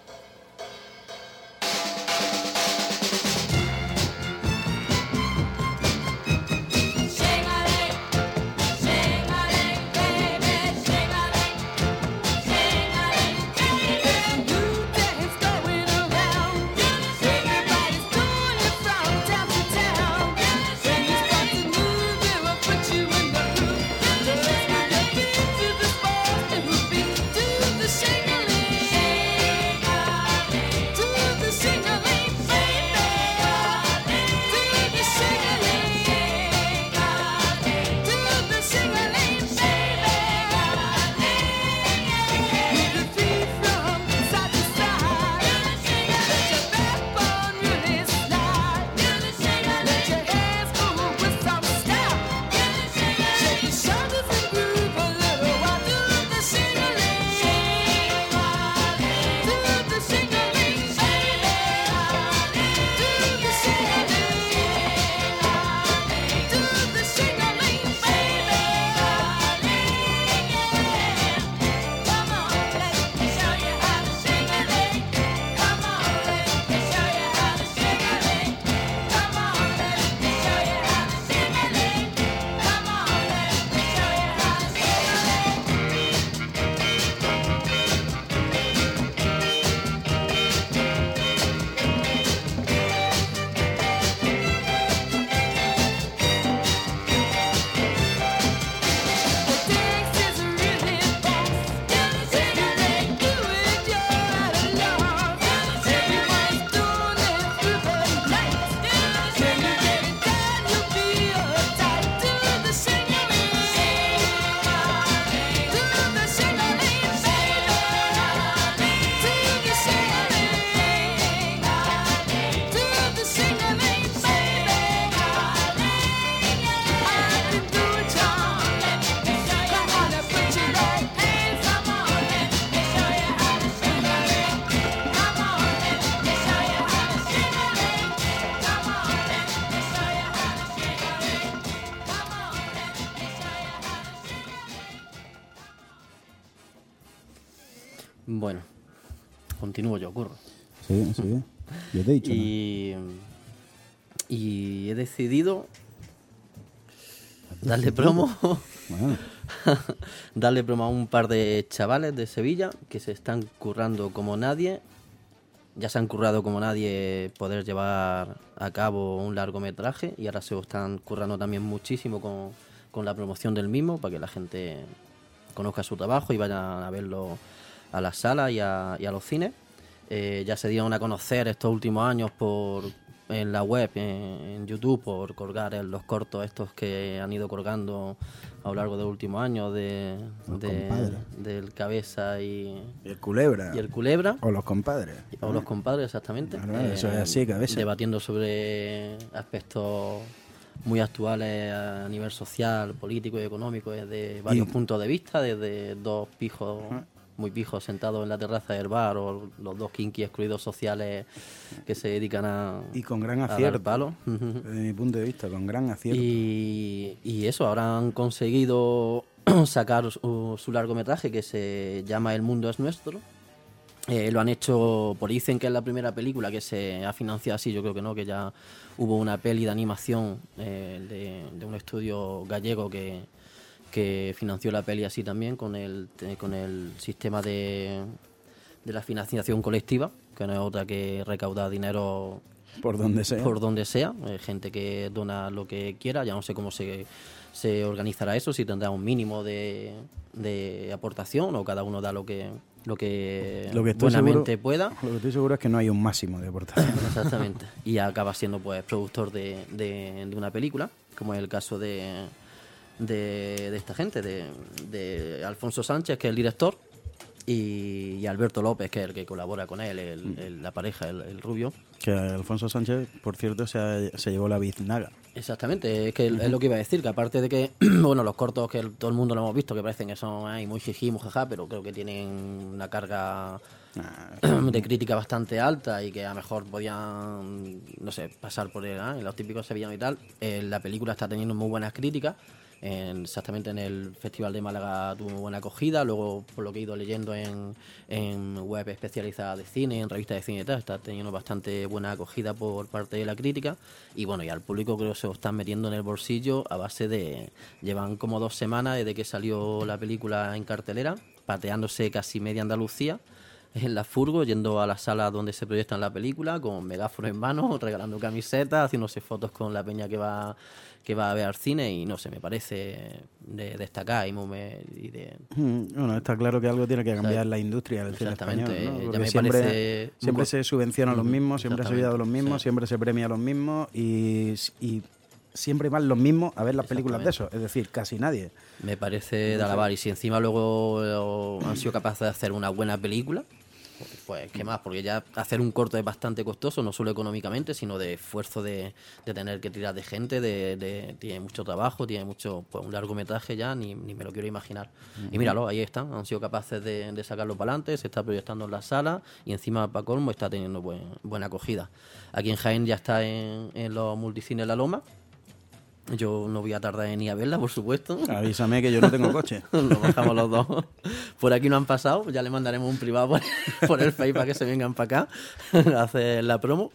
Bueno, continúo yo, curro. Sí. Yo te he dicho. Y he decidido darle promo. Bueno, Darle promo a un par de chavales de Sevilla que se están currando como nadie. Ya se han currado como nadie poder llevar a cabo un largometraje y ahora se lo están currando también muchísimo con la promoción del mismo para que la gente conozca su trabajo y vayan a verlo a las salas y a los cines. Ya se dieron a conocer estos últimos años en la web, en YouTube, por colgar los cortos estos que han ido colgando a lo largo de los últimos años del Cabeza y el Culebra. el Culebra. O los compadres. O los compadres, exactamente. Claro, eso es así, Cabeza. Debatiendo sobre aspectos muy actuales a nivel social, político y económico desde varios puntos de vista, desde dos pijos, muy pijos sentados en la terraza del bar o los dos kinky excluidos sociales que se dedican Y con gran a dar acierto. palo. Desde mi punto de vista, con gran acierto. Y eso, ahora han conseguido sacar su largometraje que se llama El mundo es nuestro. Lo han hecho, por dicen que es la primera película que se ha financiado así, yo creo que no, que ya hubo una peli de animación de un estudio gallego que financió la peli así también con el sistema de la financiación colectiva, que no es otra que recaudar dinero Por donde sea. por donde sea, gente que dona lo que quiera, ya no sé cómo se organizará eso, si tendrá un mínimo de aportación o cada uno da lo que estoy buenamente seguro- pueda. Lo que estoy seguro es que no hay un máximo de aportación. Exactamente. Y acaba siendo pues productor de una película, como es el caso de esta gente, de Alfonso Sánchez, que es el director, y Alberto López, que es el que colabora con él, la pareja, el rubio. Que Alfonso Sánchez, por cierto, se llevó la biznaga. Exactamente, es que es lo que iba a decir, que aparte de que, bueno, los cortos que todo el mundo lo hemos visto, que parecen que son muy jiji, muy jaja, pero creo que tienen una carga de crítica bastante alta y que a lo mejor podían, no sé, pasar por los típicos sevillanos y tal. La película está teniendo muy buenas críticas. Exactamente en el Festival de Málaga tuvo muy buena acogida. Luego, por lo que he ido leyendo en web especializada de cine, en revistas de cine y tal, está teniendo bastante buena acogida por parte de la crítica. Y bueno, y al público creo que se lo están metiendo en el bolsillo a base de... Llevan como 2 semanas desde que salió la película en cartelera, pateándose casi media Andalucía en la furgo, yendo a la sala donde se proyectan la película, con megáfono en mano, regalando camisetas, haciéndose fotos con la peña que va a ver al cine, y no sé, me parece de destacar y de... Bueno, está claro que algo tiene que cambiar ¿sabes? en la industria del cine Exactamente, español, ¿no? ya Porque me siempre, parece siempre muy se subvenciona a los mismos, siempre se ayuda a los mismos, sí. siempre se premia a los mismos y siempre van los mismos a ver las películas de eso. Es decir, casi nadie. Me parece de alabar, y si encima luego han sido capaces de hacer una buena película, pues qué más, porque ya hacer un corto es bastante costoso, no solo económicamente, sino de esfuerzo de tener que tirar de gente, tiene mucho trabajo, tiene mucho, pues un largometraje ya, ni me lo quiero imaginar. Y míralo, ahí están, han sido capaces de sacarlo para adelante, se está proyectando en la sala y encima para colmo está teniendo buena acogida. Aquí en Jaén ya está en los multicines La Loma. Yo no voy a tardar en ir a verla, por supuesto. Avísame que yo no tengo coche. Nos bajamos los dos. Por aquí no han pasado, ya le mandaremos un privado por el Facebook para que se vengan para acá a hacer la promo.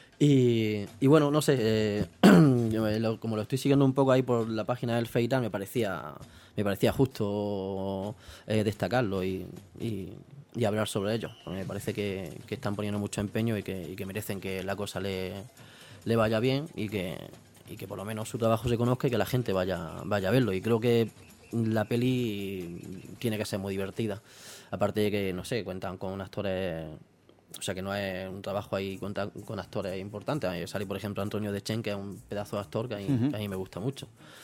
Y bueno, no sé, como lo estoy siguiendo un poco ahí por la página del Facebook y tal, me parecía justo destacarlo y hablar sobre ello. Me parece que están poniendo mucho empeño y que merecen que la cosa le vaya bien y que por lo menos su trabajo se conozca y que la gente vaya a verlo. Y creo que la peli tiene que ser muy divertida. Aparte de que, no sé, cuentan con actores... O sea, que no es un trabajo ahí, cuentan con actores importantes. Ahí sale, por ejemplo, Antonio Dechen, que es un pedazo de actor que a mí me gusta mucho.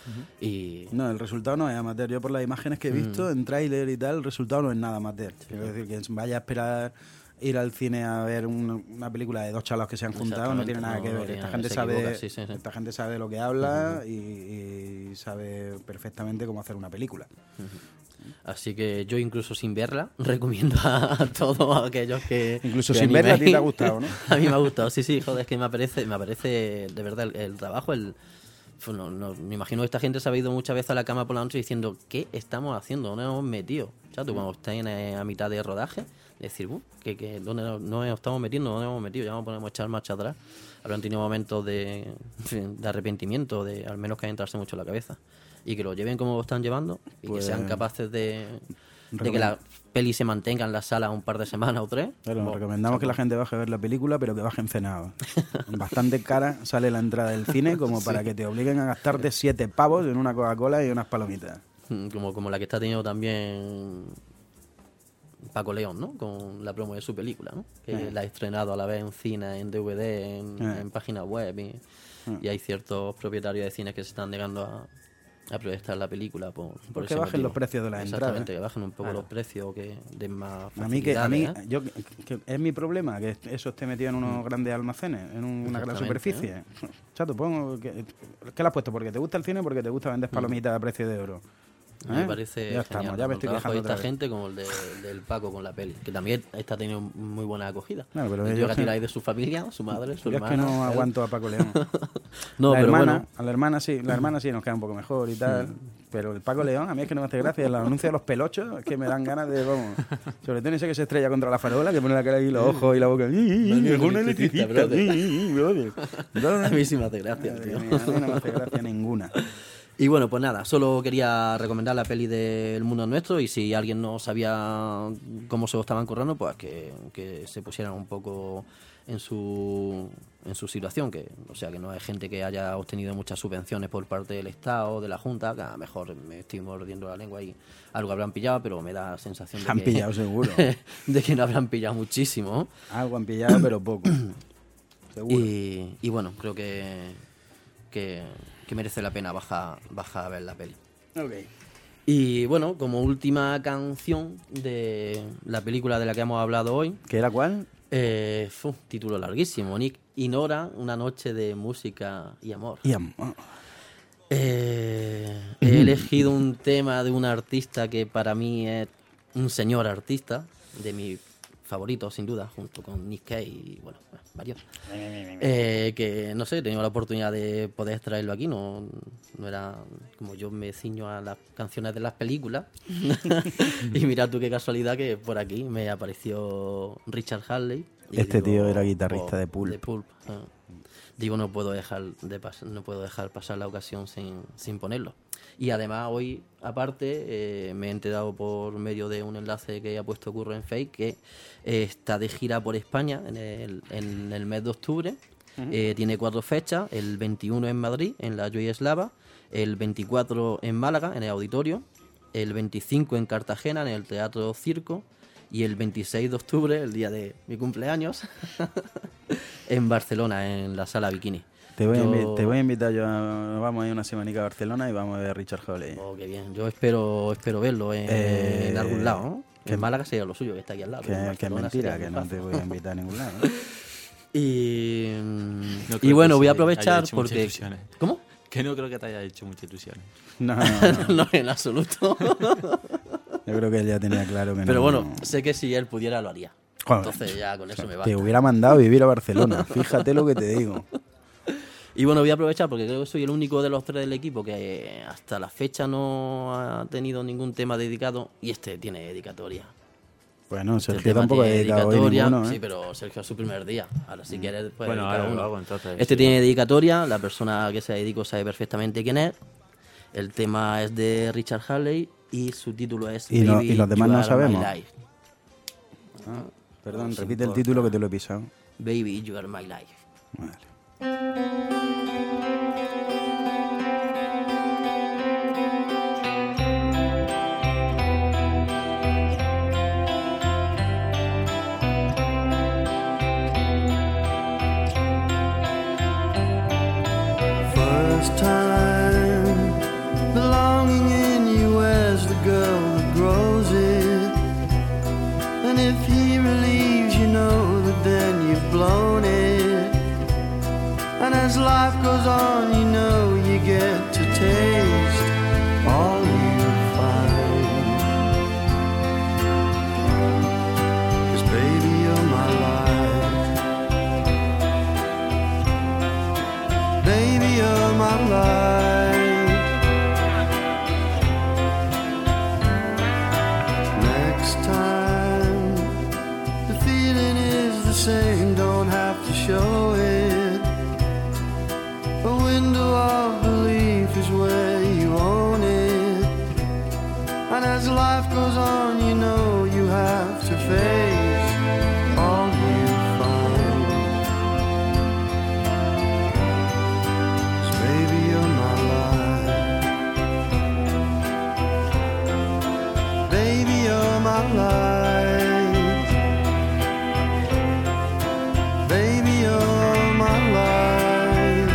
Y No, el resultado no es amateur. Yo por las imágenes que he visto en tráiler y tal, el resultado no es nada amateur. Quiero decir, que vaya a esperar ir al cine a ver una película de 2 chalos que se han juntado no tiene nada que ver. tiene Esta nada, gente se sabe, equivoca, sí. esta gente sabe lo que habla y sabe perfectamente cómo hacer una película. así que yo, incluso sin verla, recomiendo a todos aquellos que... Incluso que sin verla, a ti te ha animéis. gustado, ¿no? A mí me ha gustado, sí, joder, es que me parece de verdad el trabajo, me imagino que esta gente se ha ido muchas veces a la cama por la noche diciendo ¿qué estamos haciendo? ¿Dónde nos hemos metido? O sea, tú cuando estás a mitad de rodaje, decir, ¿dónde nos estamos metiendo? ¿Dónde nos hemos metido? Ya nos podemos echar marcha atrás. Habrán tenido momentos de arrepentimiento, de al menos que entrarse mucho en la cabeza. Y que lo lleven como lo están llevando y Pues, que sean capaces de que la peli se mantenga en la sala un par de semanas o 3. Claro, nos recomendamos que la gente baje a ver la película, pero que bajen cenados. Bastante cara sale la entrada del cine como para que te obliguen a gastarte 7 pavos en una Coca-Cola y unas palomitas. Como la que está teniendo también Paco León, ¿no? Con la promo de su película, ¿no? Que la ha estrenado a la vez en cine, en DVD, en páginas web. Y hay ciertos propietarios de cines que se están negando a proyectar la película por Porque ese bajen motivo. los precios de las Exactamente, entradas. que bajen un poco los precios, que den más A mí, facilidades, ¿eh? yo, que es mi problema que eso esté metido en unos grandes almacenes, en una gran Exactamente, superficie. Chato, pongo ¿qué le has puesto? ¿Porque te gusta el cine o porque te gusta vender palomitas a precio de oro? Me ¿Eh? parece Ya genial, estamos, ya tanto me el estoy trabajo quejando de otra esta vez. gente como el del Paco con la peli, que también está teniendo muy buena acogida. Claro, pero Y yo yo que es que- tiráis de su familia, su madre, su Yo es hermana. que no él. aguanto a Paco León. No, la pero hermana, bueno. a la hermana sí nos queda un poco mejor y tal. Pero el Paco León, a mí es que no me hace gracia. El anuncio de los pelochos es que me dan ganas de, vamos. Sobre todo en ese que se estrella contra la farola, que pone la cara y los ojos y la boca. Mejor una electricista, brother. A mí sí me hace gracia, Madre tío. mía, a mí no me hace gracia ninguna. Y bueno, pues nada, solo quería recomendar la peli del Mundo Nuestro, y si alguien no sabía cómo se lo estaban currando, pues que se pusieran un poco en su situación, que o sea que no hay gente que haya obtenido muchas subvenciones por parte del Estado, de la Junta, que a lo mejor me estoy mordiendo la lengua y algo habrán pillado, pero me da la sensación de Han que pillado seguro. de que no habrán pillado muchísimo, ¿no? Algo han pillado, pero poco. Seguro. Y bueno, creo que merece la pena bajar a ver la peli. Ok. Y bueno, como última canción de la película de la que hemos hablado hoy, ¿Qué era cuál? título larguísimo, Nick y Nora, una noche de música y amor. Y amor. He elegido un tema de un artista que para mí es un señor artista, de mis favoritos sin duda, junto con Nick Cave y bueno, varios. Que no sé, he tenido la oportunidad de poder traerlo aquí, no era como yo me ciño a las canciones de las películas. Y mira tú qué casualidad que por aquí me apareció Richard Hawley. Y Este tío era guitarrista de Pulp. Digo, no puedo dejar pasar la ocasión sin ponerlo. Y además hoy, aparte, me he enterado por medio de un enlace que ha puesto Curro en Fake que está de gira por España en el mes de octubre. Tiene 4 fechas: el 21 en Madrid, en la Joy Eslava, el 24 en Málaga, en el Auditorio, el 25 en Cartagena, en el Teatro Circo, y el 26 de octubre, el día de mi cumpleaños, en Barcelona, en la Sala Bikini. Te voy a invitar yo. Vamos a ir una semanica a Barcelona y vamos a ver a Richard Hawley. Oh, qué bien. Yo espero verlo en algún lado, ¿no? En Málaga sería lo suyo, que está aquí al lado. pero en Que es Barcelona mentira, sería que muy no te fácil. voy a invitar a ningún lado. ¿no? Y No creo bueno, que voy a se haya aprovechar hecho muchas porque... ilusiones. ¿Cómo? Que no creo que te haya hecho muchas ilusiones. No. No, en absoluto. Yo creo que él ya tenía claro que no. Pero bueno, sé que si él pudiera lo haría. Joder. Entonces ya con eso me Te basta. hubiera mandado a vivir a Barcelona. Fíjate lo que te digo. Y bueno, voy a aprovechar porque creo que soy el único de los 3 del equipo que hasta la fecha no ha tenido ningún tema dedicado, y este tiene dedicatoria. Bueno, Este Sergio tema tampoco ha tiene dedicado hoy ninguno, ¿eh? Sí, pero Sergio es su primer día. Ahora si quieres puedes Bueno, dedicar ahora uno. lo hago entonces. Este sí. tiene dedicatoria, la persona que se la dedicó sabe perfectamente quién es. El tema es de Richard Hawley y su título es Y Baby, los demás You no Are sabemos. My Life. Ah, perdón, No repite el importa. título que te lo he pisado. Baby, You Are My Life. Vale. First time, the longing in you as the girl that grows it. And if he relieves, you know that then you've blown it. And as life goes And as life goes on, you know you have to face all you find. 'Cause baby, you're my life. Baby, you're my life. Baby, you're my life.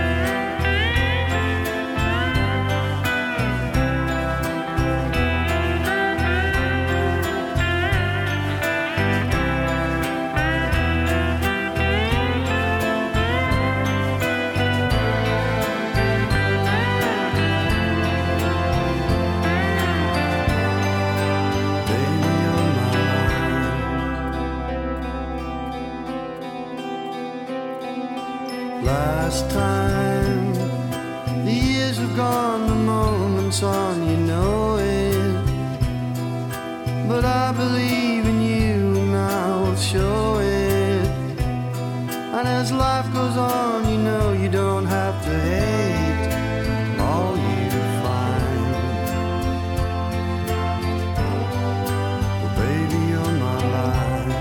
Baby, you're my life. Last time, the years have gone, the moments on, you know it. But I believe in you and I will show it. And as life goes on, you know you don't have to hate all you find. Well, baby, you're my life.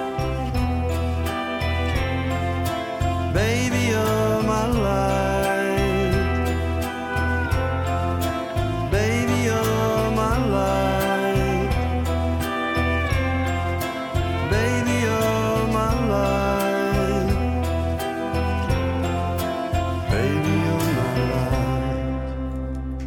Baby, you're my life. Baby, you're my life. Baby, you're my life. Baby, you're my life.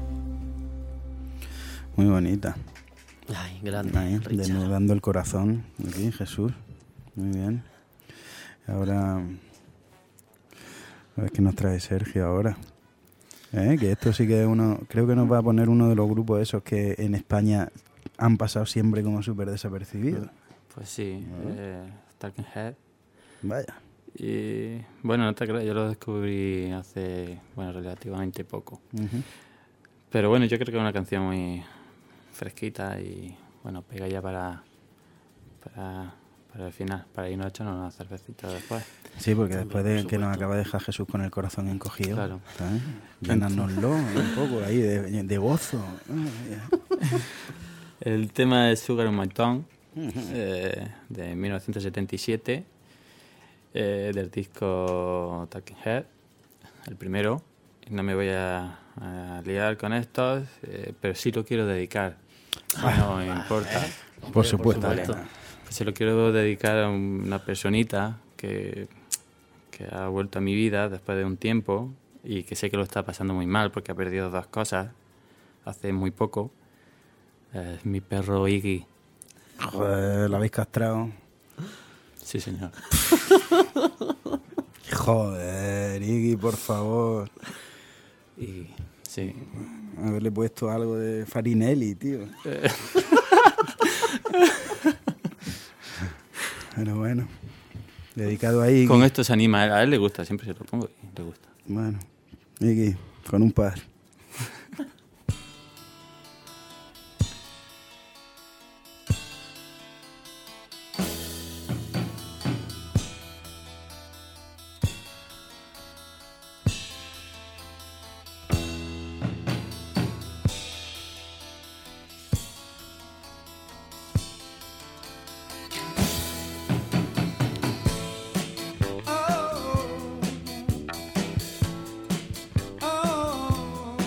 Muy bonita. Ay, grande. Ahí, Richard. desnudando el corazón. Aquí, Jesús. Muy bien. Ahora, a ver qué nos trae Sergio ahora. Que esto sí que es uno, creo que nos va a poner uno de los grupos esos que en España han pasado siempre como súper desapercibidos. Pues sí, Talking Head. Vaya. Y bueno, no te creas, yo lo descubrí hace, bueno, relativamente poco. Ujú. Pero bueno, yo creo que es una canción muy fresquita y bueno, pega ya para el final, para irnos a echarnos una cervecita después. Sí, porque después de por que nos supuesto. acaba de dejar Jesús con el corazón encogido, Claro. ¿sabes? Llenárnoslo un poco ahí de gozo. El tema es Sugar on My Tongue, de 1977, del disco Talking Head, el primero. No me voy a liar con estos, pero sí lo quiero dedicar. No importa. Por supuesto. Vale. Se lo quiero dedicar a una personita que ha vuelto a mi vida después de un tiempo y que sé que lo está pasando muy mal porque ha perdido dos cosas hace muy poco. Es mi perro Iggy. Joder, lo habéis castrado. Sí, señor. Joder, Iggy, por favor. Y sí. Haberle puesto algo de Farinelli, tío. Pero bueno, dedicado a Iggy. Con esto se anima. A él le gusta, siempre se lo pongo y le gusta. Bueno, Iggy, con un par. Oh,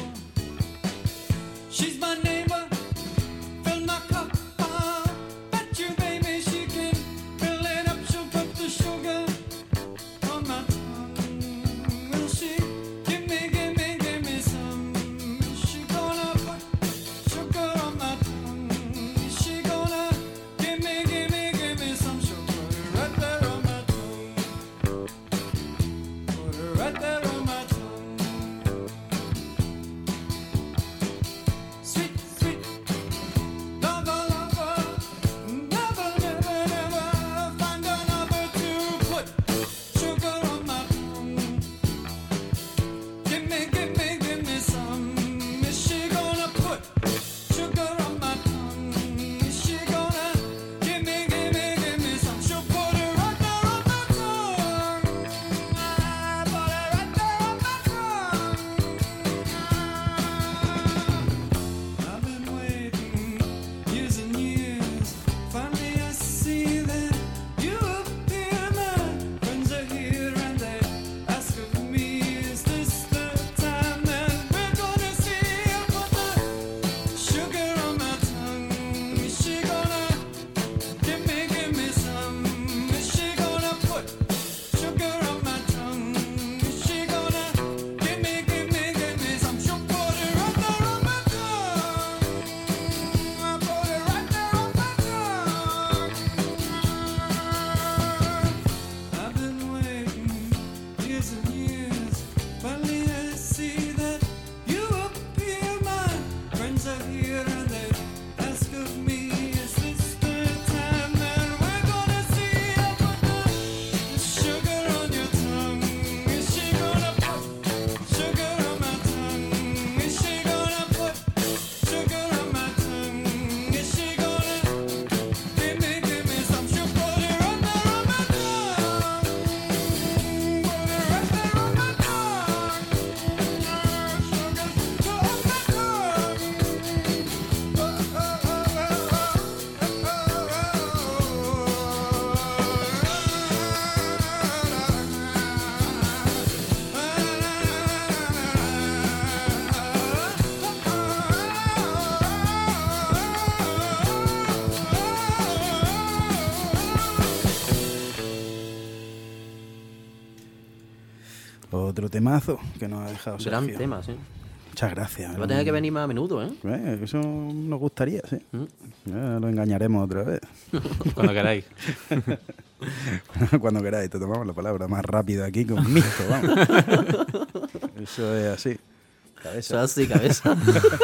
otro temazo que nos ha dejado Gran Sergio. tema, sí. Muchas gracias. Va a tener que venir más a menudo, ¿eh? Eso nos gustaría, sí. Ya lo engañaremos otra vez. Cuando queráis. Cuando queráis, te tomamos la palabra más rápido aquí que un mixto, vamos. Eso es así. Cabeza. Eso así, cabeza.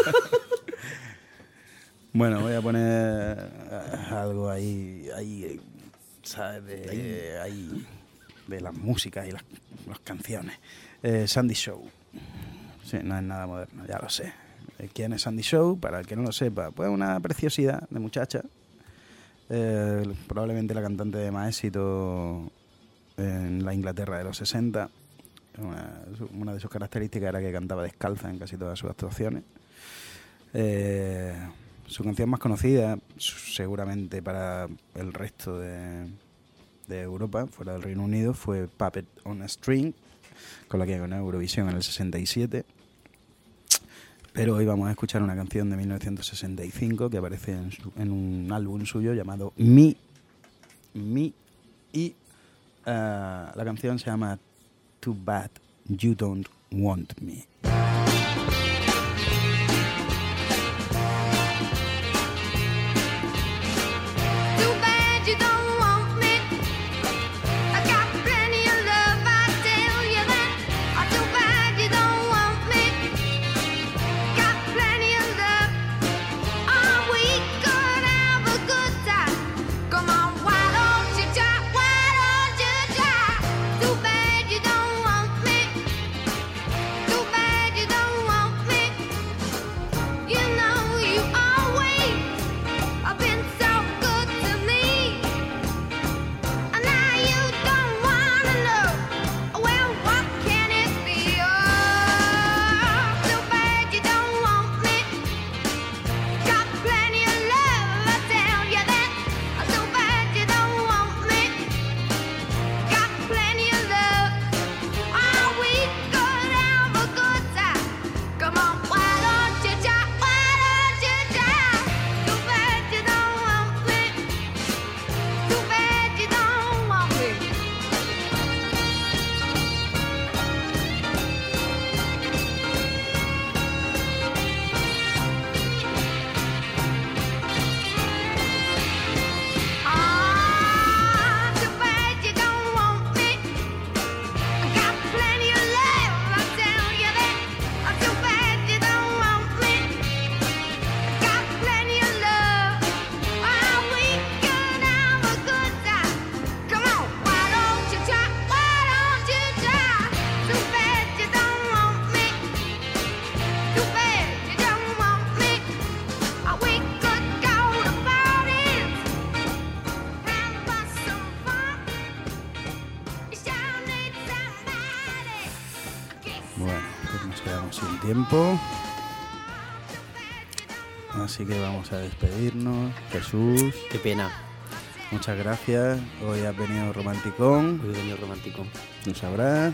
Bueno, voy a poner algo ahí ¿sabes? De las músicas y las canciones. Sandy Shaw. Sí, no es nada moderno, ya lo sé. ¿Quién es Sandy Shaw? Para el que no lo sepa, pues una preciosidad de muchacha. Probablemente la cantante de más éxito en la Inglaterra de los 60. Una de sus características era que cantaba descalza en casi todas sus actuaciones. Su canción más conocida, seguramente para el resto de Europa, fuera del Reino Unido, fue Puppet on a String, con la que ganó Eurovisión en el 67. Pero hoy vamos a escuchar una canción de 1965 que aparece en un álbum suyo llamado Me. Y la canción se llama Too Bad You Don't Want Me. Too bad you don't want me. I got plenty of love, I tell you that. Too bad you don't want me. Got plenty of love. We could have a good time. Come on, why don't you try? Why don't you try? Too bad you don't want me. Too bad you don't want me. You know you always have been so good to me. And now you don't wanna know. Well, what can it be? Oh, too bad you don't want me. Got plenty of love, I tell you that. Too bad you don't want me. Got plenty of love. We could have a good time. Come on, why don't you try? Why don't you try? Too bad you don't want me. Too bad you don't want me. Too bad you don't want me. Got plenty of love, I tell you that. Too bad you don't want me. Got plenty of love. We could have a good time. Come on, why don't you try? Why don't you try? Too bad you don't want me. Too bad you don't want me. We could go to parties and have some fun. You sure need somebody. Bueno, pues nos quedamos sin tiempo. Así que vamos a despedirnos. Jesús, Qué pena. muchas gracias. Hoy has venido romanticón, Hoy he venido romántico. lo sabrás.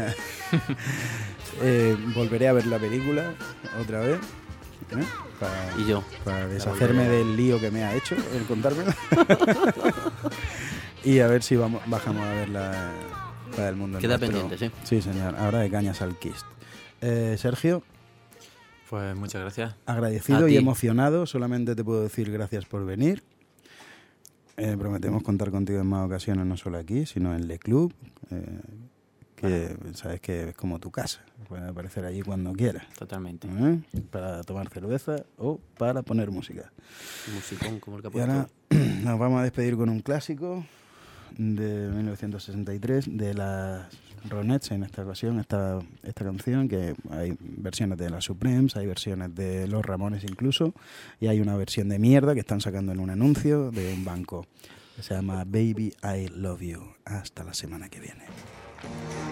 Volveré a ver la película otra vez. Y yo. Para deshacerme del lío que me ha hecho el contármelo. Y a ver si bajamos a verla para el mundo. Queda nuestro. pendiente, sí. Sí, señor. Ahora de cañas al Kist. Sergio, Pues muchas gracias. agradecido A y ti. emocionado. Solamente te puedo decir gracias por venir. Prometemos contar contigo en más ocasiones, no solo aquí, sino en Le Club, que sabes que es como tu casa. Puedes aparecer allí cuando quieras. Totalmente. Para tomar cerveza o para poner música. Musicón como el que ha Y ahora puesto. nos vamos a despedir con un clásico de 1963 de las Ronettes, en esta ocasión, esta canción, que hay versiones de las Supremes, hay versiones de los Ramones incluso, y hay una versión de mierda que están sacando en un anuncio de un banco que se llama Baby I Love You. Hasta la semana que viene.